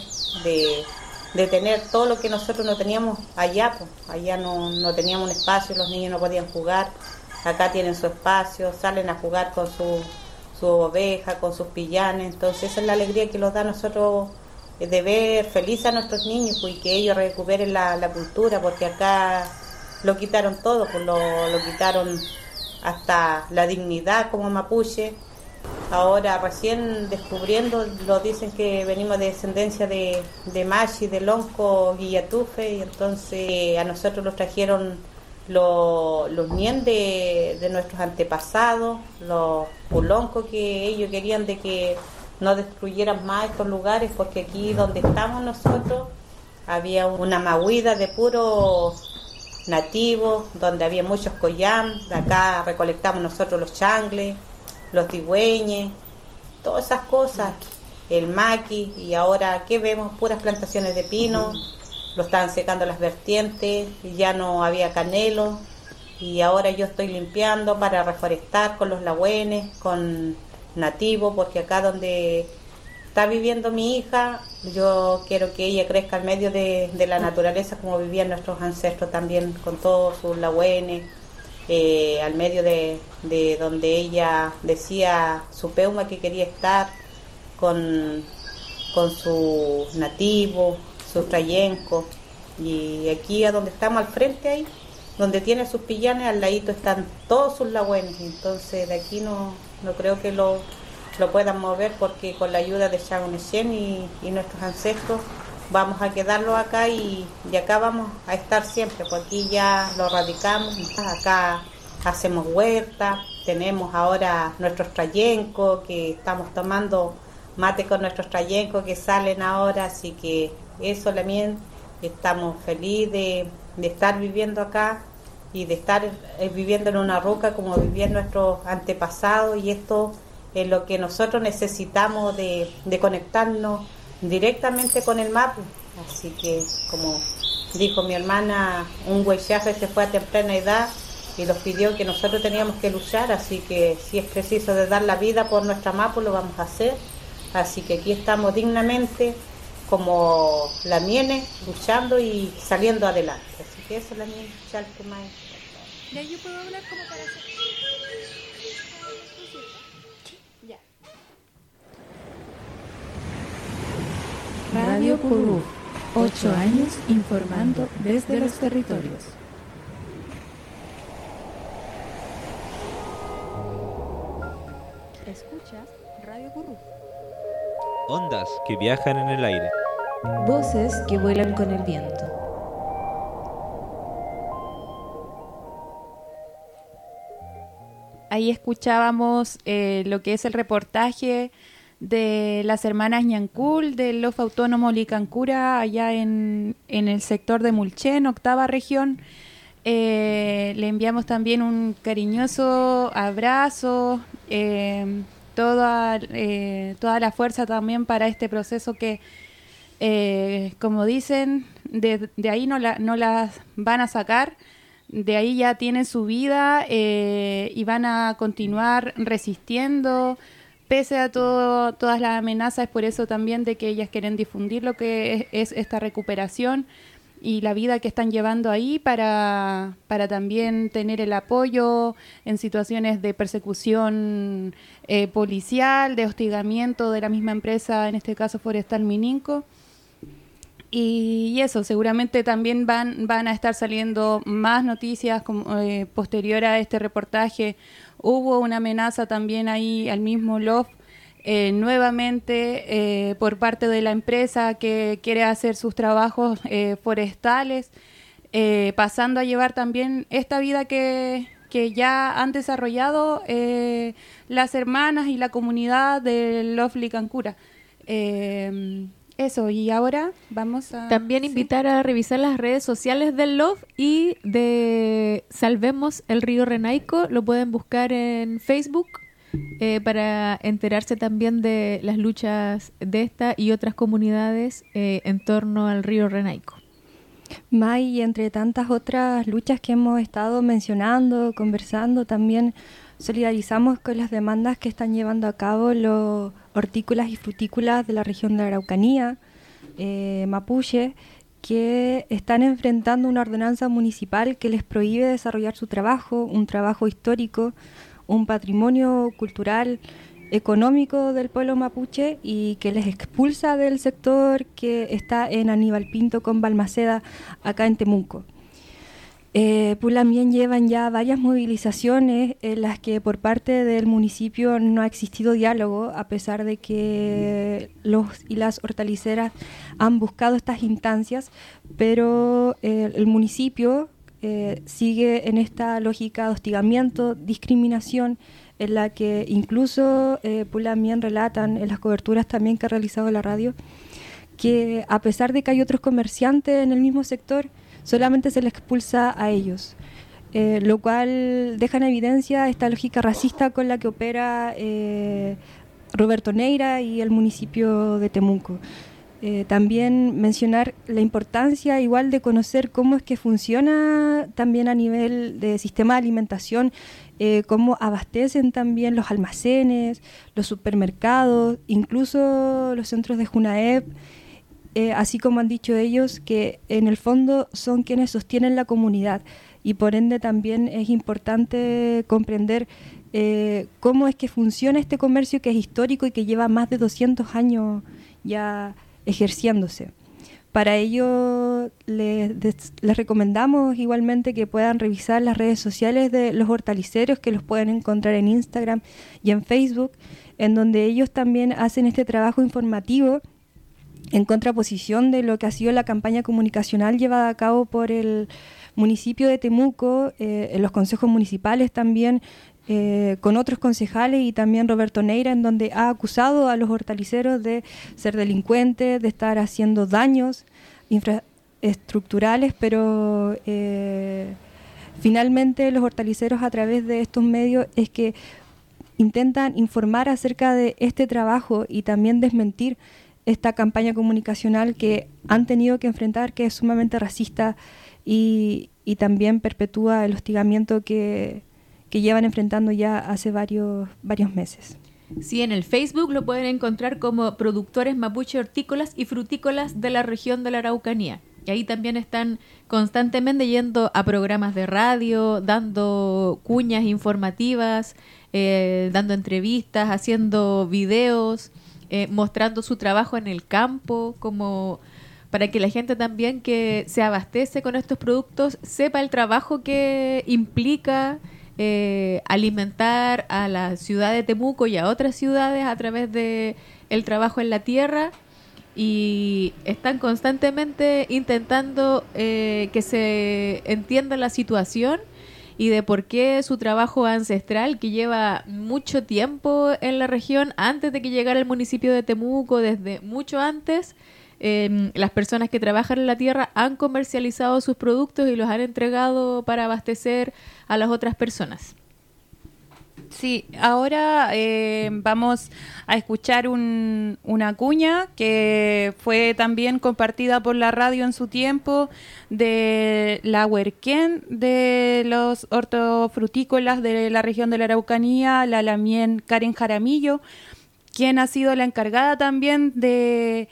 de tener todo lo que nosotros no teníamos allá, pues. Allá no teníamos un espacio, los niños no podían jugar, acá tienen su espacio, salen a jugar con su oveja, con sus pillanes. Entonces esa es la alegría que nos da a nosotros, de ver feliz a nuestros niños, pues, y que ellos recuperen la cultura, porque acá lo quitaron todo, pues lo quitaron hasta la dignidad como mapuche. Ahora recién descubriendo, lo dicen que venimos de descendencia de Machi, de Lonco, Guillatufe, y entonces a nosotros nos trajeron los nien de nuestros antepasados, los puloncos, que ellos querían de que no destruyeran más estos lugares, porque aquí donde estamos nosotros había una mahuida de puros nativos, donde había muchos collam. De acá recolectamos nosotros los changles, los digüeñes, todas esas cosas, el maqui, y ahora ¿qué vemos? Puras plantaciones de pino, lo estaban secando las vertientes, y ya no había canelo, y ahora yo estoy limpiando para reforestar con los lahuenes, con nativos, porque acá donde está viviendo mi hija, yo quiero que ella crezca al medio de la naturaleza, como vivían nuestros ancestros también, con todos sus lahuenes, al medio de donde ella decía su peuma que quería estar, con su nativo, su trayenco. Y aquí a donde estamos al frente ahí, donde tiene sus pillanes, al ladito están todos sus lahuenes. Entonces de aquí no creo que lo puedan mover, porque con la ayuda de Shagunesen y nuestros ancestros vamos a quedarlo acá, y acá vamos a estar siempre, porque aquí ya lo radicamos, acá hacemos huerta, tenemos ahora nuestros trayencos, que estamos tomando mate con nuestros trayencos que salen ahora, así que eso también estamos felices de estar viviendo acá, y de estar viviendo en una roca como vivían nuestros antepasados, y esto es lo que nosotros necesitamos, de conectarnos directamente con el mapu. Así que, como dijo mi hermana, un huechaje se fue a temprana edad y nos pidió que nosotros teníamos que luchar, así que si es preciso de dar la vida por nuestra mapu, lo vamos a hacer. Así que aquí estamos dignamente como la miene, luchando y saliendo adelante. Así que eso es la miene, Chalpumay. ¿Ya yo puedo hablar como para hacer? Ya. Radio Curú, 8 años informando desde los territorios. Escuchas Radio Curú. Ondas que viajan en el aire. Voces que vuelan con el viento. Ahí escuchábamos lo que es el reportaje de las hermanas Ñancul del LOF Autónomo Licancura, allá en el sector de Mulchen, 8ª región. Le enviamos también un cariñoso abrazo, toda la fuerza también para este proceso que, como dicen, de ahí no las van a sacar. De ahí ya tienen su vida, y van a continuar resistiendo pese a todas las amenazas. Es por eso también de que ellas quieren difundir lo que es esta recuperación y la vida que están llevando ahí, para también tener el apoyo en situaciones de persecución policial, de hostigamiento de la misma empresa, en este caso Forestal Mininco. Y eso, seguramente también van a estar saliendo más noticias posterior a este reportaje. Hubo una amenaza también ahí al mismo LOF, nuevamente por parte de la empresa que quiere hacer sus trabajos forestales, pasando a llevar también esta vida que ya han desarrollado las hermanas y la comunidad del LOF Licancura. Eso, y ahora vamos a... También ¿sí? invitar a revisar las redes sociales del LOF y de Salvemos el Río Renaico. Lo pueden buscar en Facebook para enterarse también de las luchas de esta y otras comunidades en torno al río Renaico. May, y entre tantas otras luchas que hemos estado mencionando, conversando, también solidarizamos con las demandas que están llevando a cabo los hortícolas y frutícolas de la región de la Araucanía, mapuche, que están enfrentando una ordenanza municipal que les prohíbe desarrollar su trabajo, un trabajo histórico, un patrimonio cultural, económico del pueblo mapuche, y que les expulsa del sector que está en Aníbal Pinto con Balmaceda, acá en Temuco. Pulamien llevan ya varias movilizaciones en las que por parte del municipio no ha existido diálogo, a pesar de que los y las hortaliceras han buscado estas instancias, pero el municipio sigue en esta lógica de hostigamiento, discriminación, en la que incluso Pulamien relatan en las coberturas también que ha realizado la radio, que a pesar de que hay otros comerciantes en el mismo sector, solamente se les expulsa a ellos, lo cual deja en evidencia esta lógica racista con la que opera Roberto Neira y el municipio de Temuco. También mencionar la importancia igual de conocer cómo es que funciona también a nivel de sistema de alimentación, cómo abastecen también los almacenes, los supermercados, incluso los centros de Junaep, así como han dicho ellos, que en el fondo son quienes sostienen la comunidad, y por ende también es importante comprender cómo es que funciona este comercio que es histórico y que lleva más de 200 años ya ejerciéndose. Para ello les recomendamos igualmente que puedan revisar las redes sociales de los hortaliceros, que los pueden encontrar en Instagram y en Facebook, en donde ellos también hacen este trabajo informativo en contraposición de lo que ha sido la campaña comunicacional llevada a cabo por el municipio de Temuco, en los consejos municipales también, con otros concejales, y también Roberto Neira, en donde ha acusado a los hortaliceros de ser delincuentes, de estar haciendo daños infraestructurales, pero finalmente los hortaliceros, a través de estos medios, es que intentan informar acerca de este trabajo y también desmentir esta campaña comunicacional que han tenido que enfrentar, que es sumamente racista y también perpetúa el hostigamiento que llevan enfrentando ya hace varios meses. Sí, en el Facebook lo pueden encontrar como Productores Mapuche Hortícolas y Frutícolas de la región de la Araucanía. Y ahí también están constantemente yendo a programas de radio, dando cuñas informativas, dando entrevistas, haciendo videos, mostrando su trabajo en el campo, como para que la gente también que se abastece con estos productos sepa el trabajo que implica alimentar a la ciudad de Temuco y a otras ciudades a través de el trabajo en la tierra, y están constantemente intentando que se entienda la situación y de por qué su trabajo ancestral, que lleva mucho tiempo en la región, antes de que llegara el municipio de Temuco, desde mucho antes, las personas que trabajan en la tierra han comercializado sus productos y los han entregado para abastecer a las otras personas. Sí, ahora vamos a escuchar una cuña que fue también compartida por la radio en su tiempo, de la Huerquén de los hortofrutícolas de la región de la Araucanía, la Lamien Karen Jaramillo, quien ha sido la encargada también de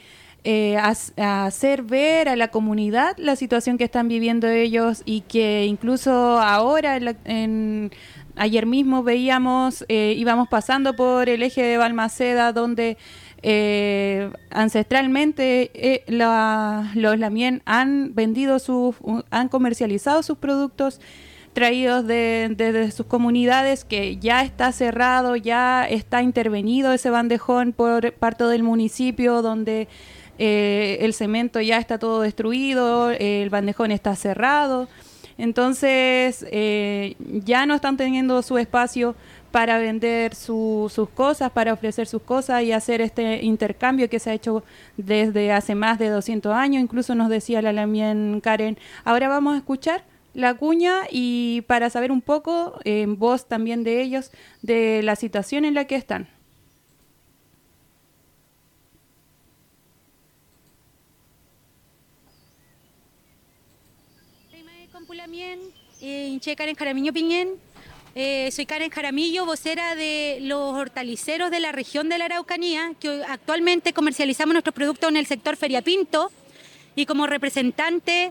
hacer ver a la comunidad la situación que están viviendo ellos, y que incluso ahora ayer mismo veíamos, íbamos pasando por el eje de Balmaceda, donde ancestralmente los Lamien han han comercializado sus productos traídos de sus comunidades, que ya está cerrado, ya está intervenido ese bandejón por parte del municipio, donde el cemento ya está todo destruido, el bandejón está cerrado. Entonces ya no están teniendo su espacio para vender sus cosas, para ofrecer sus cosas y hacer este intercambio que se ha hecho desde hace más de 200 años, incluso nos decía la Lamien Karen. Ahora vamos a escuchar la cuña y para saber un poco, en voz también de ellos, de la situación en la que están. Karen Jaramillo Piñén. Soy Karen Jaramillo, vocera de los hortaliceros de la región de la Araucanía, que actualmente comercializamos nuestros productos en el sector Feria Pinto, y como representante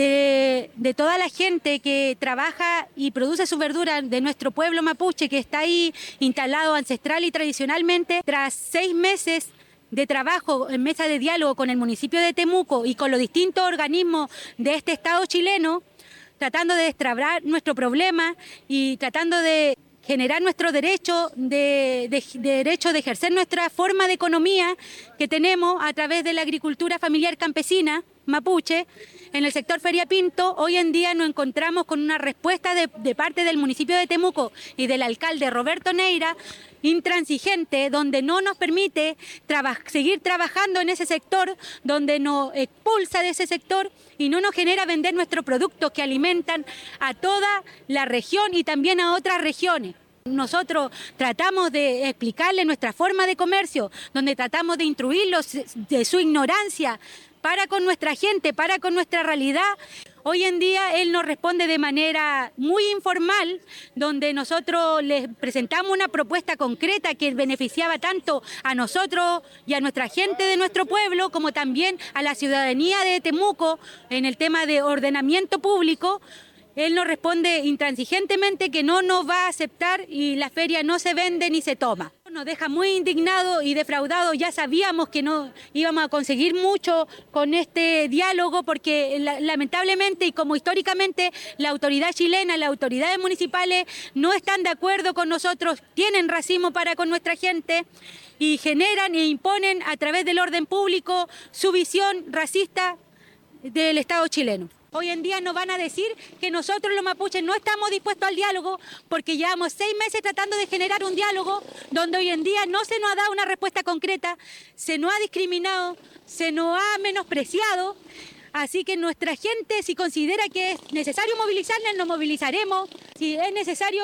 de toda la gente que trabaja y produce sus verduras de nuestro pueblo mapuche, que está ahí instalado ancestral y tradicionalmente, tras 6 meses de trabajo en mesa de diálogo con el municipio de Temuco y con los distintos organismos de este Estado chileno, tratando de destrabar nuestro problema y tratando de generar nuestro derecho de ejercer nuestra forma de economía que tenemos a través de la agricultura familiar campesina mapuche. En el sector Feria Pinto, hoy en día nos encontramos con una respuesta de parte del municipio de Temuco y del alcalde Roberto Neira, intransigente, donde no nos permite seguir trabajando en ese sector, donde nos expulsa de ese sector y no nos genera vender nuestros productos que alimentan a toda la región y también a otras regiones. Nosotros tratamos de explicarle nuestra forma de comercio, donde tratamos de instruirlos de su ignorancia para con nuestra gente, para con nuestra realidad. Hoy en día él nos responde de manera muy informal, donde nosotros les presentamos una propuesta concreta que beneficiaba tanto a nosotros y a nuestra gente de nuestro pueblo, como también a la ciudadanía de Temuco en el tema de ordenamiento público. Él nos responde intransigentemente que no nos va a aceptar y la feria no se vende ni se toma. Nos deja muy indignados y defraudados. Ya sabíamos que no íbamos a conseguir mucho con este diálogo porque lamentablemente y como históricamente la autoridad chilena, las autoridades municipales no están de acuerdo con nosotros, tienen racismo para con nuestra gente y generan e imponen a través del orden público su visión racista del Estado chileno. Hoy en día nos van a decir que nosotros los mapuches no estamos dispuestos al diálogo porque llevamos 6 meses tratando de generar un diálogo donde hoy en día no se nos ha dado una respuesta concreta, se nos ha discriminado, se nos ha menospreciado. Así que nuestra gente, si considera que es necesario movilizarnos, nos movilizaremos. Si es necesario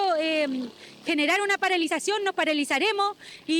generar una paralización, nos paralizaremos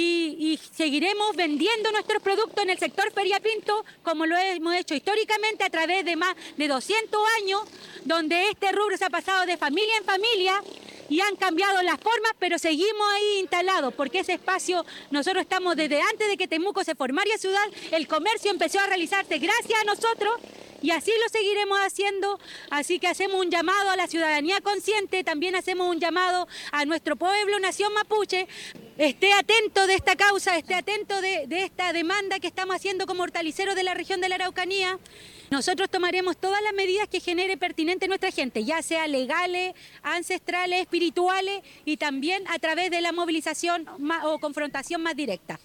y seguiremos vendiendo nuestros productos en el sector Feria Pinto, como lo hemos hecho históricamente a través de más de 200 años, donde este rubro se ha pasado de familia en familia y han cambiado las formas, pero seguimos ahí instalados, porque ese espacio, nosotros estamos desde antes de que Temuco se formara ciudad, el comercio empezó a realizarse gracias a nosotros, y así lo seguiremos haciendo. Así que hacemos un llamado a la ciudadanía consciente, también hacemos un llamado a nuestro pueblo, nación mapuche, esté atento de esta causa, esté atento de esta demanda que estamos haciendo como hortaliceros de la región de la Araucanía. Nosotros tomaremos todas las medidas que genere pertinente nuestra gente, ya sea legales, ancestrales, espirituales y también a través de la movilización o confrontación más directa.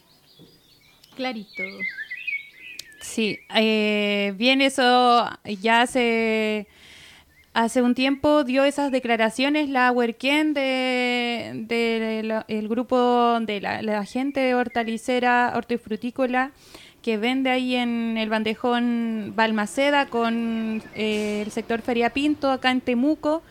Clarito. Sí, bien, eso ya hace un tiempo dio esas declaraciones la Huerquén el grupo de la gente hortalicera, hortifrutícola, que vende ahí en el bandejón Balmaceda con el sector Feria Pinto, acá en Temuco.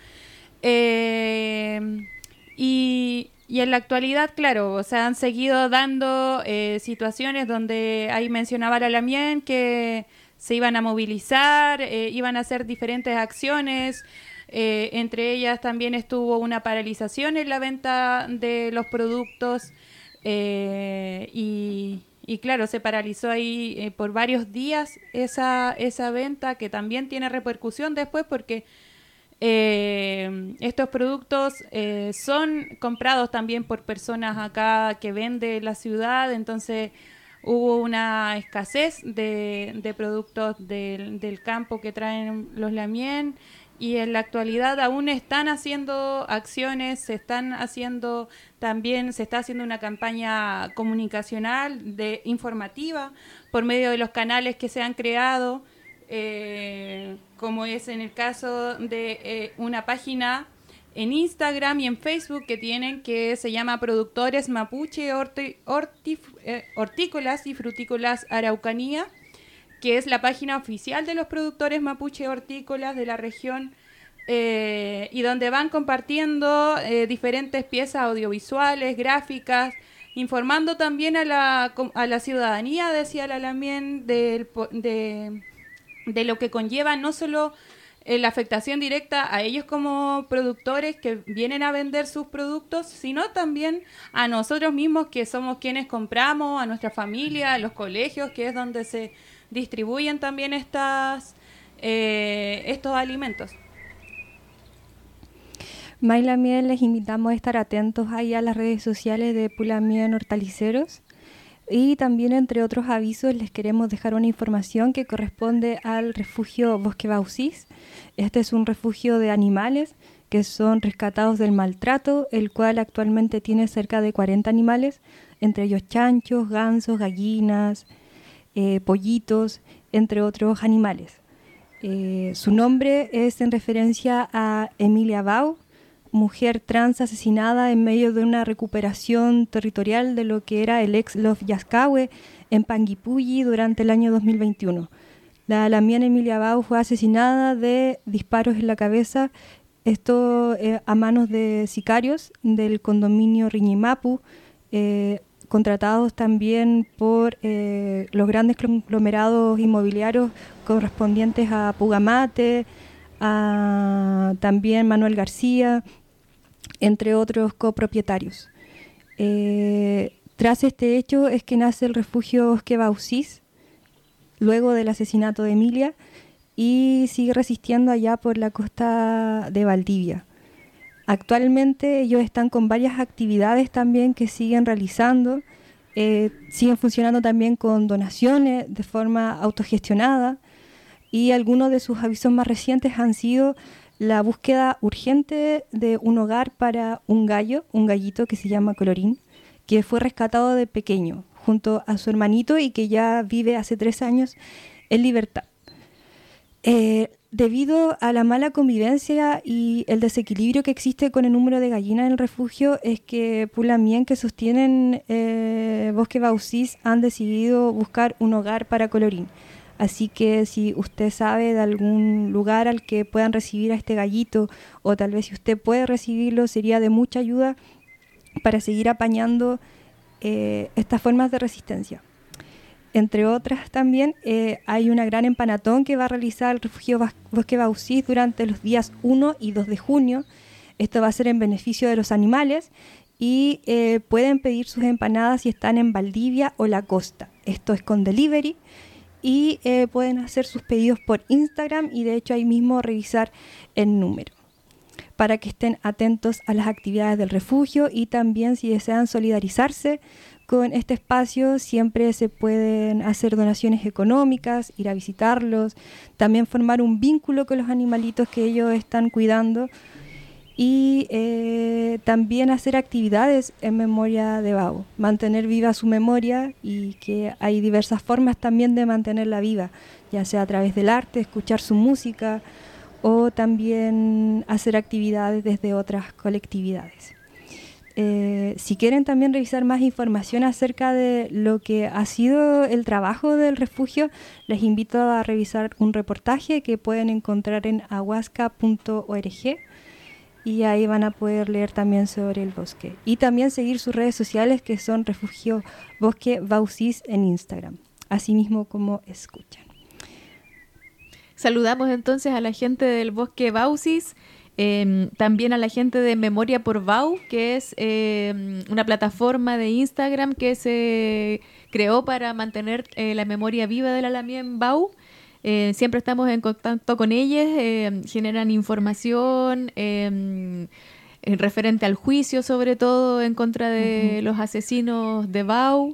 Y en la actualidad, claro, o sea, han seguido dando situaciones donde ahí mencionaba la Lamien que se iban a movilizar, iban a hacer diferentes acciones, entre ellas también estuvo una paralización en la venta de los productos y claro, se paralizó ahí por varios días esa venta, que también tiene repercusión después porque estos productos son comprados también por personas acá que venden la ciudad, entonces hubo una escasez de productos del campo que traen los Lamien, y en la actualidad aún están haciendo acciones, se está haciendo una campaña comunicacional informativa por medio de los canales que se han creado, como es en el caso de una página en Instagram y en Facebook que tienen, que se llama Productores Mapuche Hortícolas y Frutícolas Araucanía, que es la página oficial de los productores mapuche hortícolas de la región, y donde van compartiendo diferentes piezas audiovisuales, gráficas, informando también a la ciudadanía, decía la Lamien, de lo que conlleva no solo la afectación directa a ellos como productores que vienen a vender sus productos, sino también a nosotros mismos que somos quienes compramos, a nuestra familia, a los colegios, que es donde se distribuyen también estos alimentos. Mayla Miel, les invitamos a estar atentos ahí a las redes sociales de Pulamien Hortaliceros, y también, entre otros avisos, les queremos dejar una información que corresponde al refugio Bosque Baucis. Este es un refugio de animales que son rescatados del maltrato, el cual actualmente tiene cerca de 40 animales, entre ellos chanchos, gansos, gallinas, pollitos, entre otros animales. Su nombre es en referencia a Emilia Bau, mujer trans asesinada en medio de una recuperación territorial de lo que era el ex Lof Yascahue en Panguipulli durante el año 2021. La Lamien Emilia Bau fue asesinada de disparos en la cabeza, esto a manos de sicarios del condominio Riñimapu, contratados también por los grandes conglomerados inmobiliarios correspondientes a Pugamate, a también Manuel García, entre otros copropietarios. Tras este hecho es que nace el refugio Bosque Baucis, luego del asesinato de Emilia, y sigue resistiendo allá por la costa de Valdivia. Actualmente ellos están con varias actividades también que siguen realizando, siguen funcionando también con donaciones de forma autogestionada, y algunos de sus avisos más recientes han sido la búsqueda urgente de un hogar para un gallito que se llama Colorín, que fue rescatado de pequeño junto a su hermanito y que ya vive hace 3 años en libertad. Debido a la mala convivencia y el desequilibrio que existe con el número de gallinas en el refugio, es que Pulamien, que sostienen Bosque Baucis, han decidido buscar un hogar para Colorín. Así que si usted sabe de algún lugar al que puedan recibir a este gallito, o tal vez si usted puede recibirlo, sería de mucha ayuda para seguir apañando estas formas de resistencia. Entre otras también hay una gran empanatón que va a realizar el refugio Bosque Baucis durante los días 1 y 2 de junio. Esto va a ser en beneficio de los animales y pueden pedir sus empanadas si están en Valdivia o la costa. Esto es con delivery. Y pueden hacer sus pedidos por Instagram y de hecho ahí mismo revisar el número para que estén atentos a las actividades del refugio. Y también, si desean solidarizarse con este espacio, siempre se pueden hacer donaciones económicas, ir a visitarlos, también formar un vínculo con los animalitos que ellos están cuidando, y también hacer actividades en memoria de Bau, mantener viva su memoria, y que hay diversas formas también de mantenerla viva, ya sea a través del arte, escuchar su música, o también hacer actividades desde otras colectividades. Si quieren también revisar más información acerca de lo que ha sido el trabajo del refugio, les invito a revisar un reportaje que pueden encontrar en ahuasca.org, y ahí van a poder leer también sobre el bosque. Y también seguir sus redes sociales, que son Refugio Bosque Baucis en Instagram, así mismo como escuchan. Saludamos entonces a la gente del Bosque Baucis, también a la gente de Memoria por Bau, que es una plataforma de Instagram que se creó para mantener la memoria viva de la Lamien Bau. Siempre estamos en contacto con ellas, generan información referente al juicio, sobre todo en contra de los asesinos de Bau.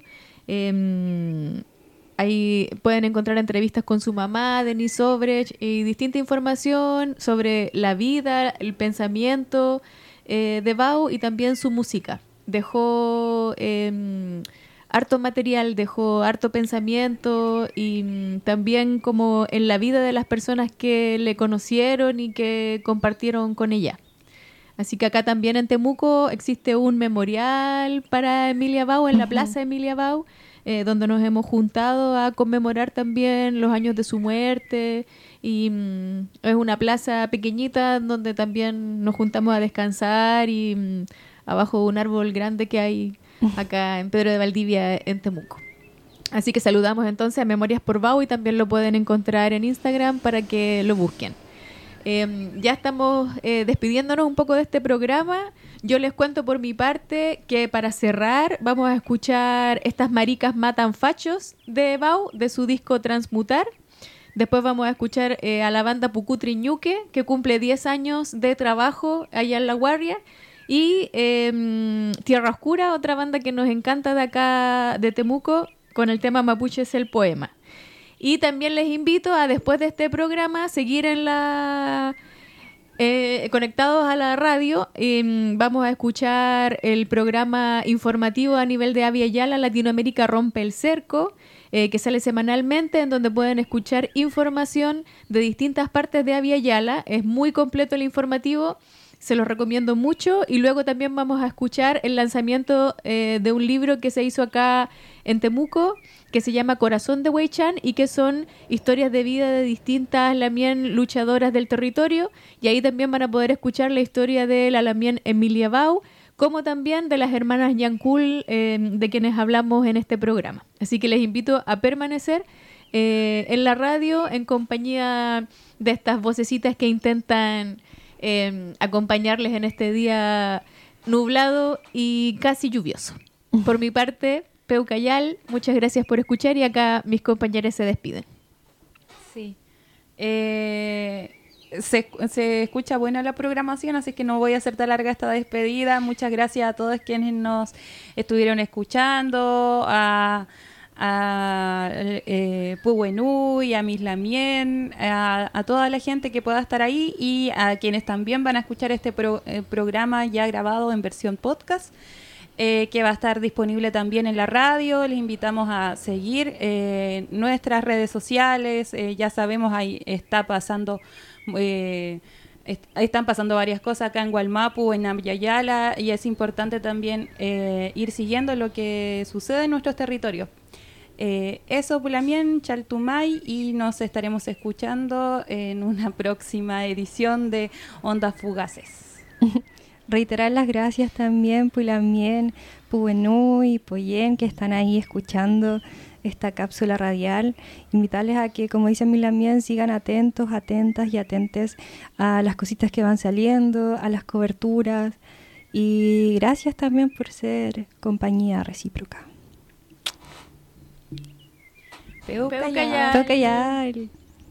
Ahí pueden encontrar entrevistas con su mamá, Denise Obrecht, y distinta información sobre la vida, el pensamiento de Bau y también su música. Dejó harto material, dejó harto pensamiento, y también como en la vida de las personas que le conocieron y que compartieron con ella. Así que acá también en Temuco existe un memorial para Emilia Bau en la Plaza Emilia Bau, donde nos hemos juntado a conmemorar también los años de su muerte. Y es una plaza pequeñita donde también nos juntamos a descansar y abajo de un árbol grande que hay acá en Pedro de Valdivia, en Temuco. Así que saludamos entonces a Memorias por Bau y también lo pueden encontrar en Instagram para que lo busquen. Ya estamos despidiéndonos un poco de este programa. Yo les cuento por mi parte que para cerrar vamos a escuchar Estas maricas matan fachos de Bau, de su disco Transmutar. Después vamos a escuchar a la banda Pucutri Ñuque, que cumple 10 años de trabajo allá en La Guardia. Y Tierra Oscura, otra banda que nos encanta de acá de Temuco, con el tema Mapuche es el poema. Y también les invito a, después de este programa, seguir en conectados a la radio. Vamos a escuchar el programa informativo a nivel de Avia Yala, Latinoamérica rompe el cerco, que sale semanalmente, en donde pueden escuchar información de distintas partes de Avia Yala. Es muy completo el informativo, se los recomiendo mucho. Y luego también vamos a escuchar el lanzamiento de un libro que se hizo acá en Temuco, que se llama Corazón de Huaychán, y que son historias de vida de distintas lamien luchadoras del territorio. Y ahí también van a poder escuchar la historia de la lamien Emilia Bau, como también de las hermanas Yancul, de quienes hablamos en este programa. Así que les invito a permanecer en la radio en compañía de estas vocecitas que intentan acompañarles en este día nublado y casi lluvioso. Por mi parte, Peucayal, muchas gracias por escuchar y acá mis compañeros se despiden. Sí. Se escucha buena la programación, así que no voy a hacer tan larga esta despedida. Muchas gracias a todos quienes nos estuvieron escuchando, a Puwenui, a Mislamien, a toda la gente que pueda estar ahí y a quienes también van a escuchar este programa ya grabado en versión podcast, que va a estar disponible también en la radio. Les invitamos a seguir nuestras redes sociales. Ya sabemos, ahí están pasando varias cosas acá en Gualmapu, en Avyayala, y es importante también ir siguiendo lo que sucede en nuestros territorios. Eso, Pulamien, Chaltumay, y nos estaremos escuchando en una próxima edición de Ondas Fugaces. Reiterar las gracias también, Pulamien, Puwenui, Poyen, que están ahí escuchando esta cápsula radial. Invitarles a que, como dice Milamien, sigan atentos, atentas y atentes a las cositas que van saliendo, a las coberturas. Y gracias también por ser compañía recíproca. Peucayal.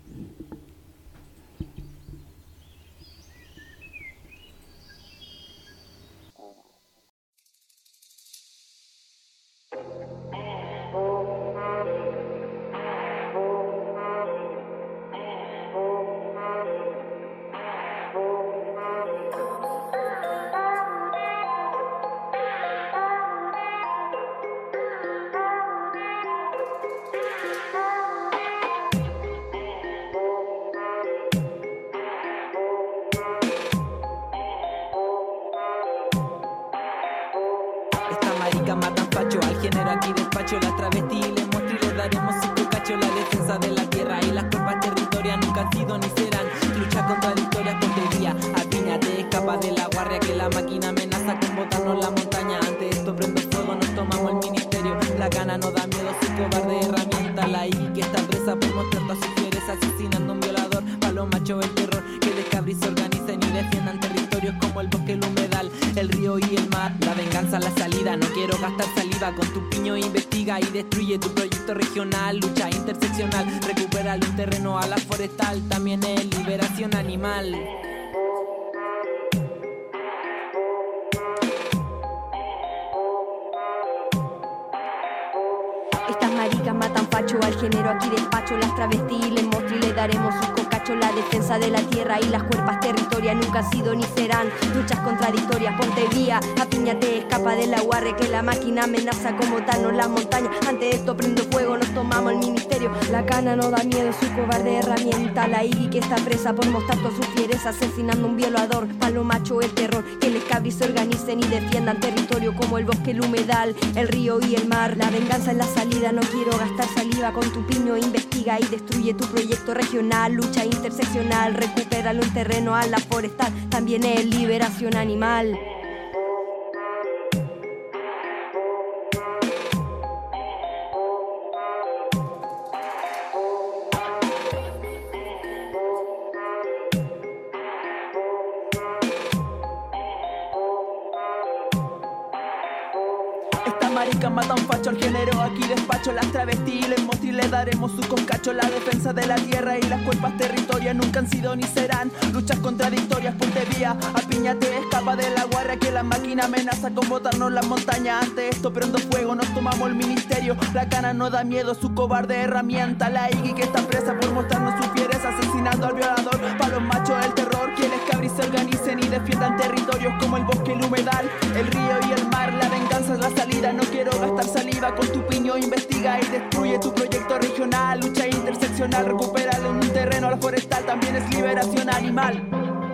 Matan facho, al género aquí despacho, las travestis les muestro y les daremos 5 cachos. La defensa de la tierra y las cuerpas territorias nunca han sido ni serán. Lucha contradictoria, tontería, apíñate, escapa de la guardia que la máquina amenaza con botarnos la montaña. Ante esto prendo fuego, nos tomamos el ministerio. La gana no da miedo, su cobarde herramienta. La IG que está presa por mostrar todas sus fieres, asesinando a un violador. Pa' los machos el terror, que descabrí se organicen y defiendan territorios como el bosque, el humedal, el río y el mar. La venganza, la salida, no quiero gastar saliva. Con tu piño investiga y destruye tu proyecto regional. Lucha interseccional, recupera un terreno a la forestal. También es liberación animal. Estas maricas matan facho, al género aquí despacho. Las travestis les muestro y les daremos sus cocachos. La defensa de la tierra y las cuerpas territorias nunca han sido ni serán. Luchas contradictorias, ponte vía, apíñate, escapa de la guardia que la máquina amenaza con botarnos la montaña. Ante esto prendo fuego, nos tomamos el ministerio. silencio. La cana no da miedo, su cobarde herramienta. La Iggy que está presa por mostrar toda su fiereza, asesinando un violador. Palo macho el terror, que les cabris se organicen y defiendan territorio como el bosque, el humedal, el río y el mar. La venganza es la salida, no quiero gastar saliva. Con tu piño investiga y destruye tu proyecto regional. Lucha interseccional, recupéralo en terreno a la forestal. También es liberación animal. Maricas matan facho al género, aquí despacho las travestis, les mostri, le daremos su concacho. La defensa de la tierra y las cuerpas territorias nunca han sido ni serán luchas contradictorias. Ponte vía, apíñate, escapa de la guardia que la máquina amenaza con botarnos las montañas. Ante esto prendo fuego, nos tomamos el ministerio. La cana no da miedo, su cobarde herramienta. La Iggy que está presa por mostrarnos su fiereza, asesinando al violador. Pa' los machos del terror, quienes cabris se organicen y defiendan territorios como el bosque, el humedal, el río y el mar. La venganza es la salida, no quiero gastar saliva. Con tu piño investiga y destruye tu proyecto regional. Lucha interseccional, recupéralo en un terreno, la forestal también es liberación animal.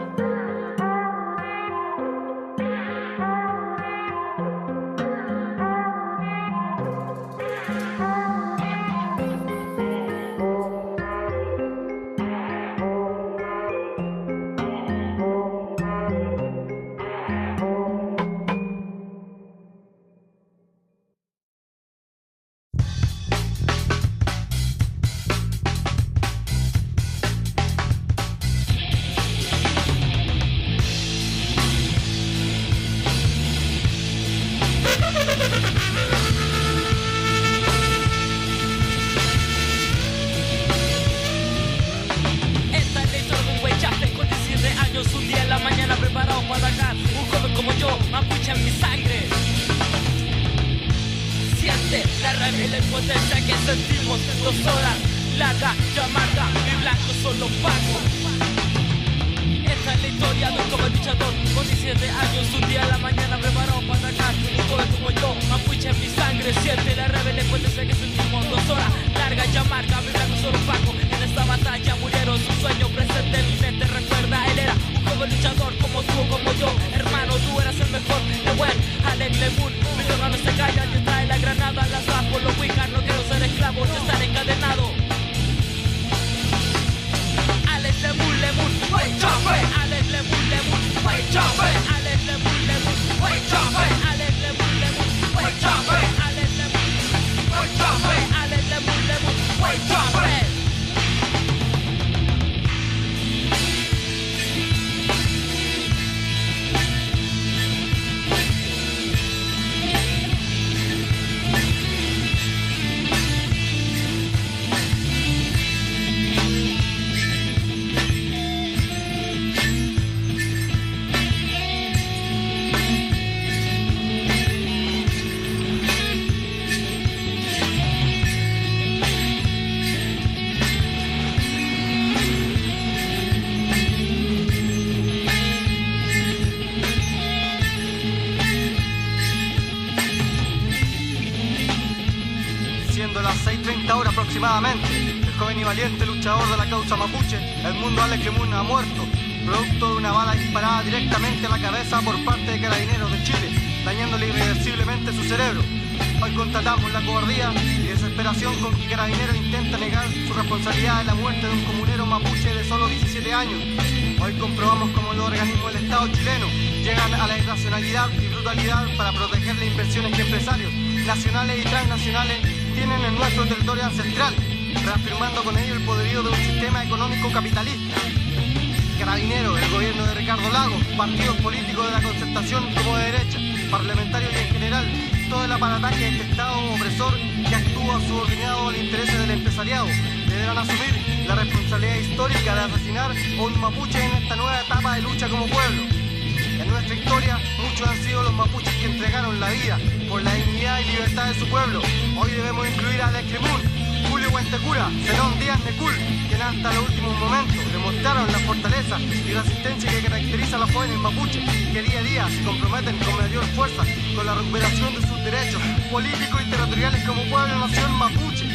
El joven y valiente luchador de la causa mapuche, Edmundo Alex Lemun, ha muerto, producto de una bala disparada directamente a la cabeza por parte de Carabineros de Chile, dañándole irreversiblemente su cerebro. Hoy constatamos la cobardía y desesperación con que Carabineros intenta negar su responsabilidad en la muerte de un comunero mapuche de solo 17 años. Hoy comprobamos cómo los organismos del Estado chileno llegan a la irracionalidad y brutalidad para proteger las inversiones que empresarios nacionales y transnacionales tienen en nuestro territorio ancestral, reafirmando con ello el poderío de un sistema económico capitalista. Carabineros, el gobierno de Ricardo Lagos, partidos políticos de la concertación como de derecha, parlamentarios y en general, todo el aparataje de este Estado opresor que actúa subordinado a los intereses del empresariado, deberán asumir la responsabilidad histórica de asesinar a un mapuche en esta nueva etapa de lucha como pueblo. En nuestra historia, muchos han sido los mapuches que entregaron la vida por la dignidad y libertad de su pueblo. Hoy debemos incluir a Alex Lemun, Julio Huentecura, Zenón Díaz Necul, quienes hasta los últimos momentos demostraron la fortaleza y resistencia que caracteriza a los jóvenes mapuches, que día a día se comprometen con mayor fuerza con la recuperación de sus derechos políticos y territoriales como pueblo-nación mapuche. Y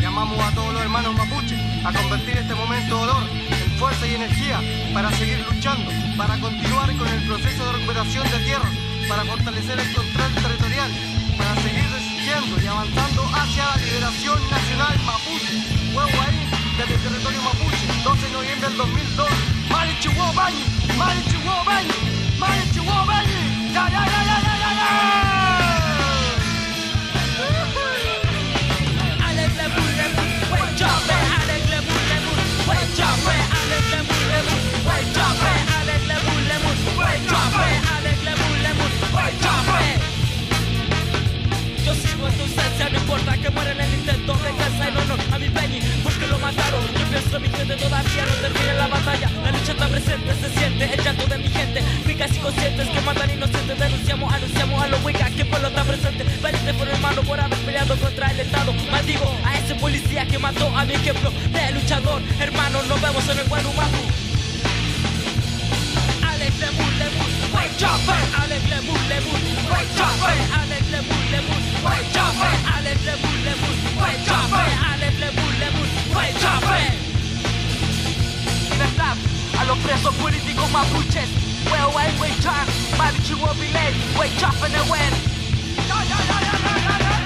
Llamamos a todos los hermanos mapuches a convertir este momento de dolor en fuerza y energía para seguir luchando, para continuar con el proceso de recuperación de tierras, para fortalecer el control territorial, para seguir resistiendo y avanzando hacia la liberación nacional mapuche. Huevo ahí, desde el territorio mapuche, 12 de noviembre del 2002. Marichihuabañi, Marichihuabañi, Marichihuabañi. ¡Ya, ya, ya, ya, ya, ya, ya! Yo sigo en tu esencia, no importa que muera en el intento, venganza en honor a mi peñi, porque lo mataron. Yo pienso en mi gente, todavía no termina la batalla. La lucha está presente, se siente el llanto de mi gente. Ricas y conscientes que matan inocentes, denunciamos, anunciamos a los huicas que el pueblo está presente. Valiente por hermano por haber peleado contra el Estado. Maldigo a ese policía que mató a mi ejemplo de luchador. Hermanos, nos vemos en el Guanumapu. Alex Lemur, Lemur, wait, chopper. Alex Lemur, Lemur, wait, chopper. Alex Lemur, Lemur, wait, chopper. Alex Lemur, Lemur, wait, chopper. Alex Lemur, Lemur, wait, chopper. Libertad a los presos políticos mapuches. Well, wait, chop. Marichi will be late. Wait, chopper, the win. Ya, ya, ya, ya, ya, ya, ya.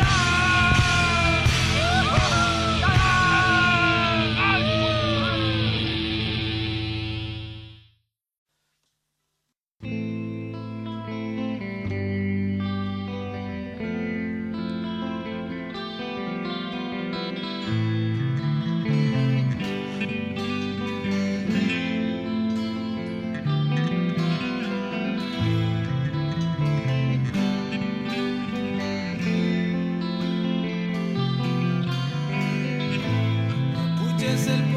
Es el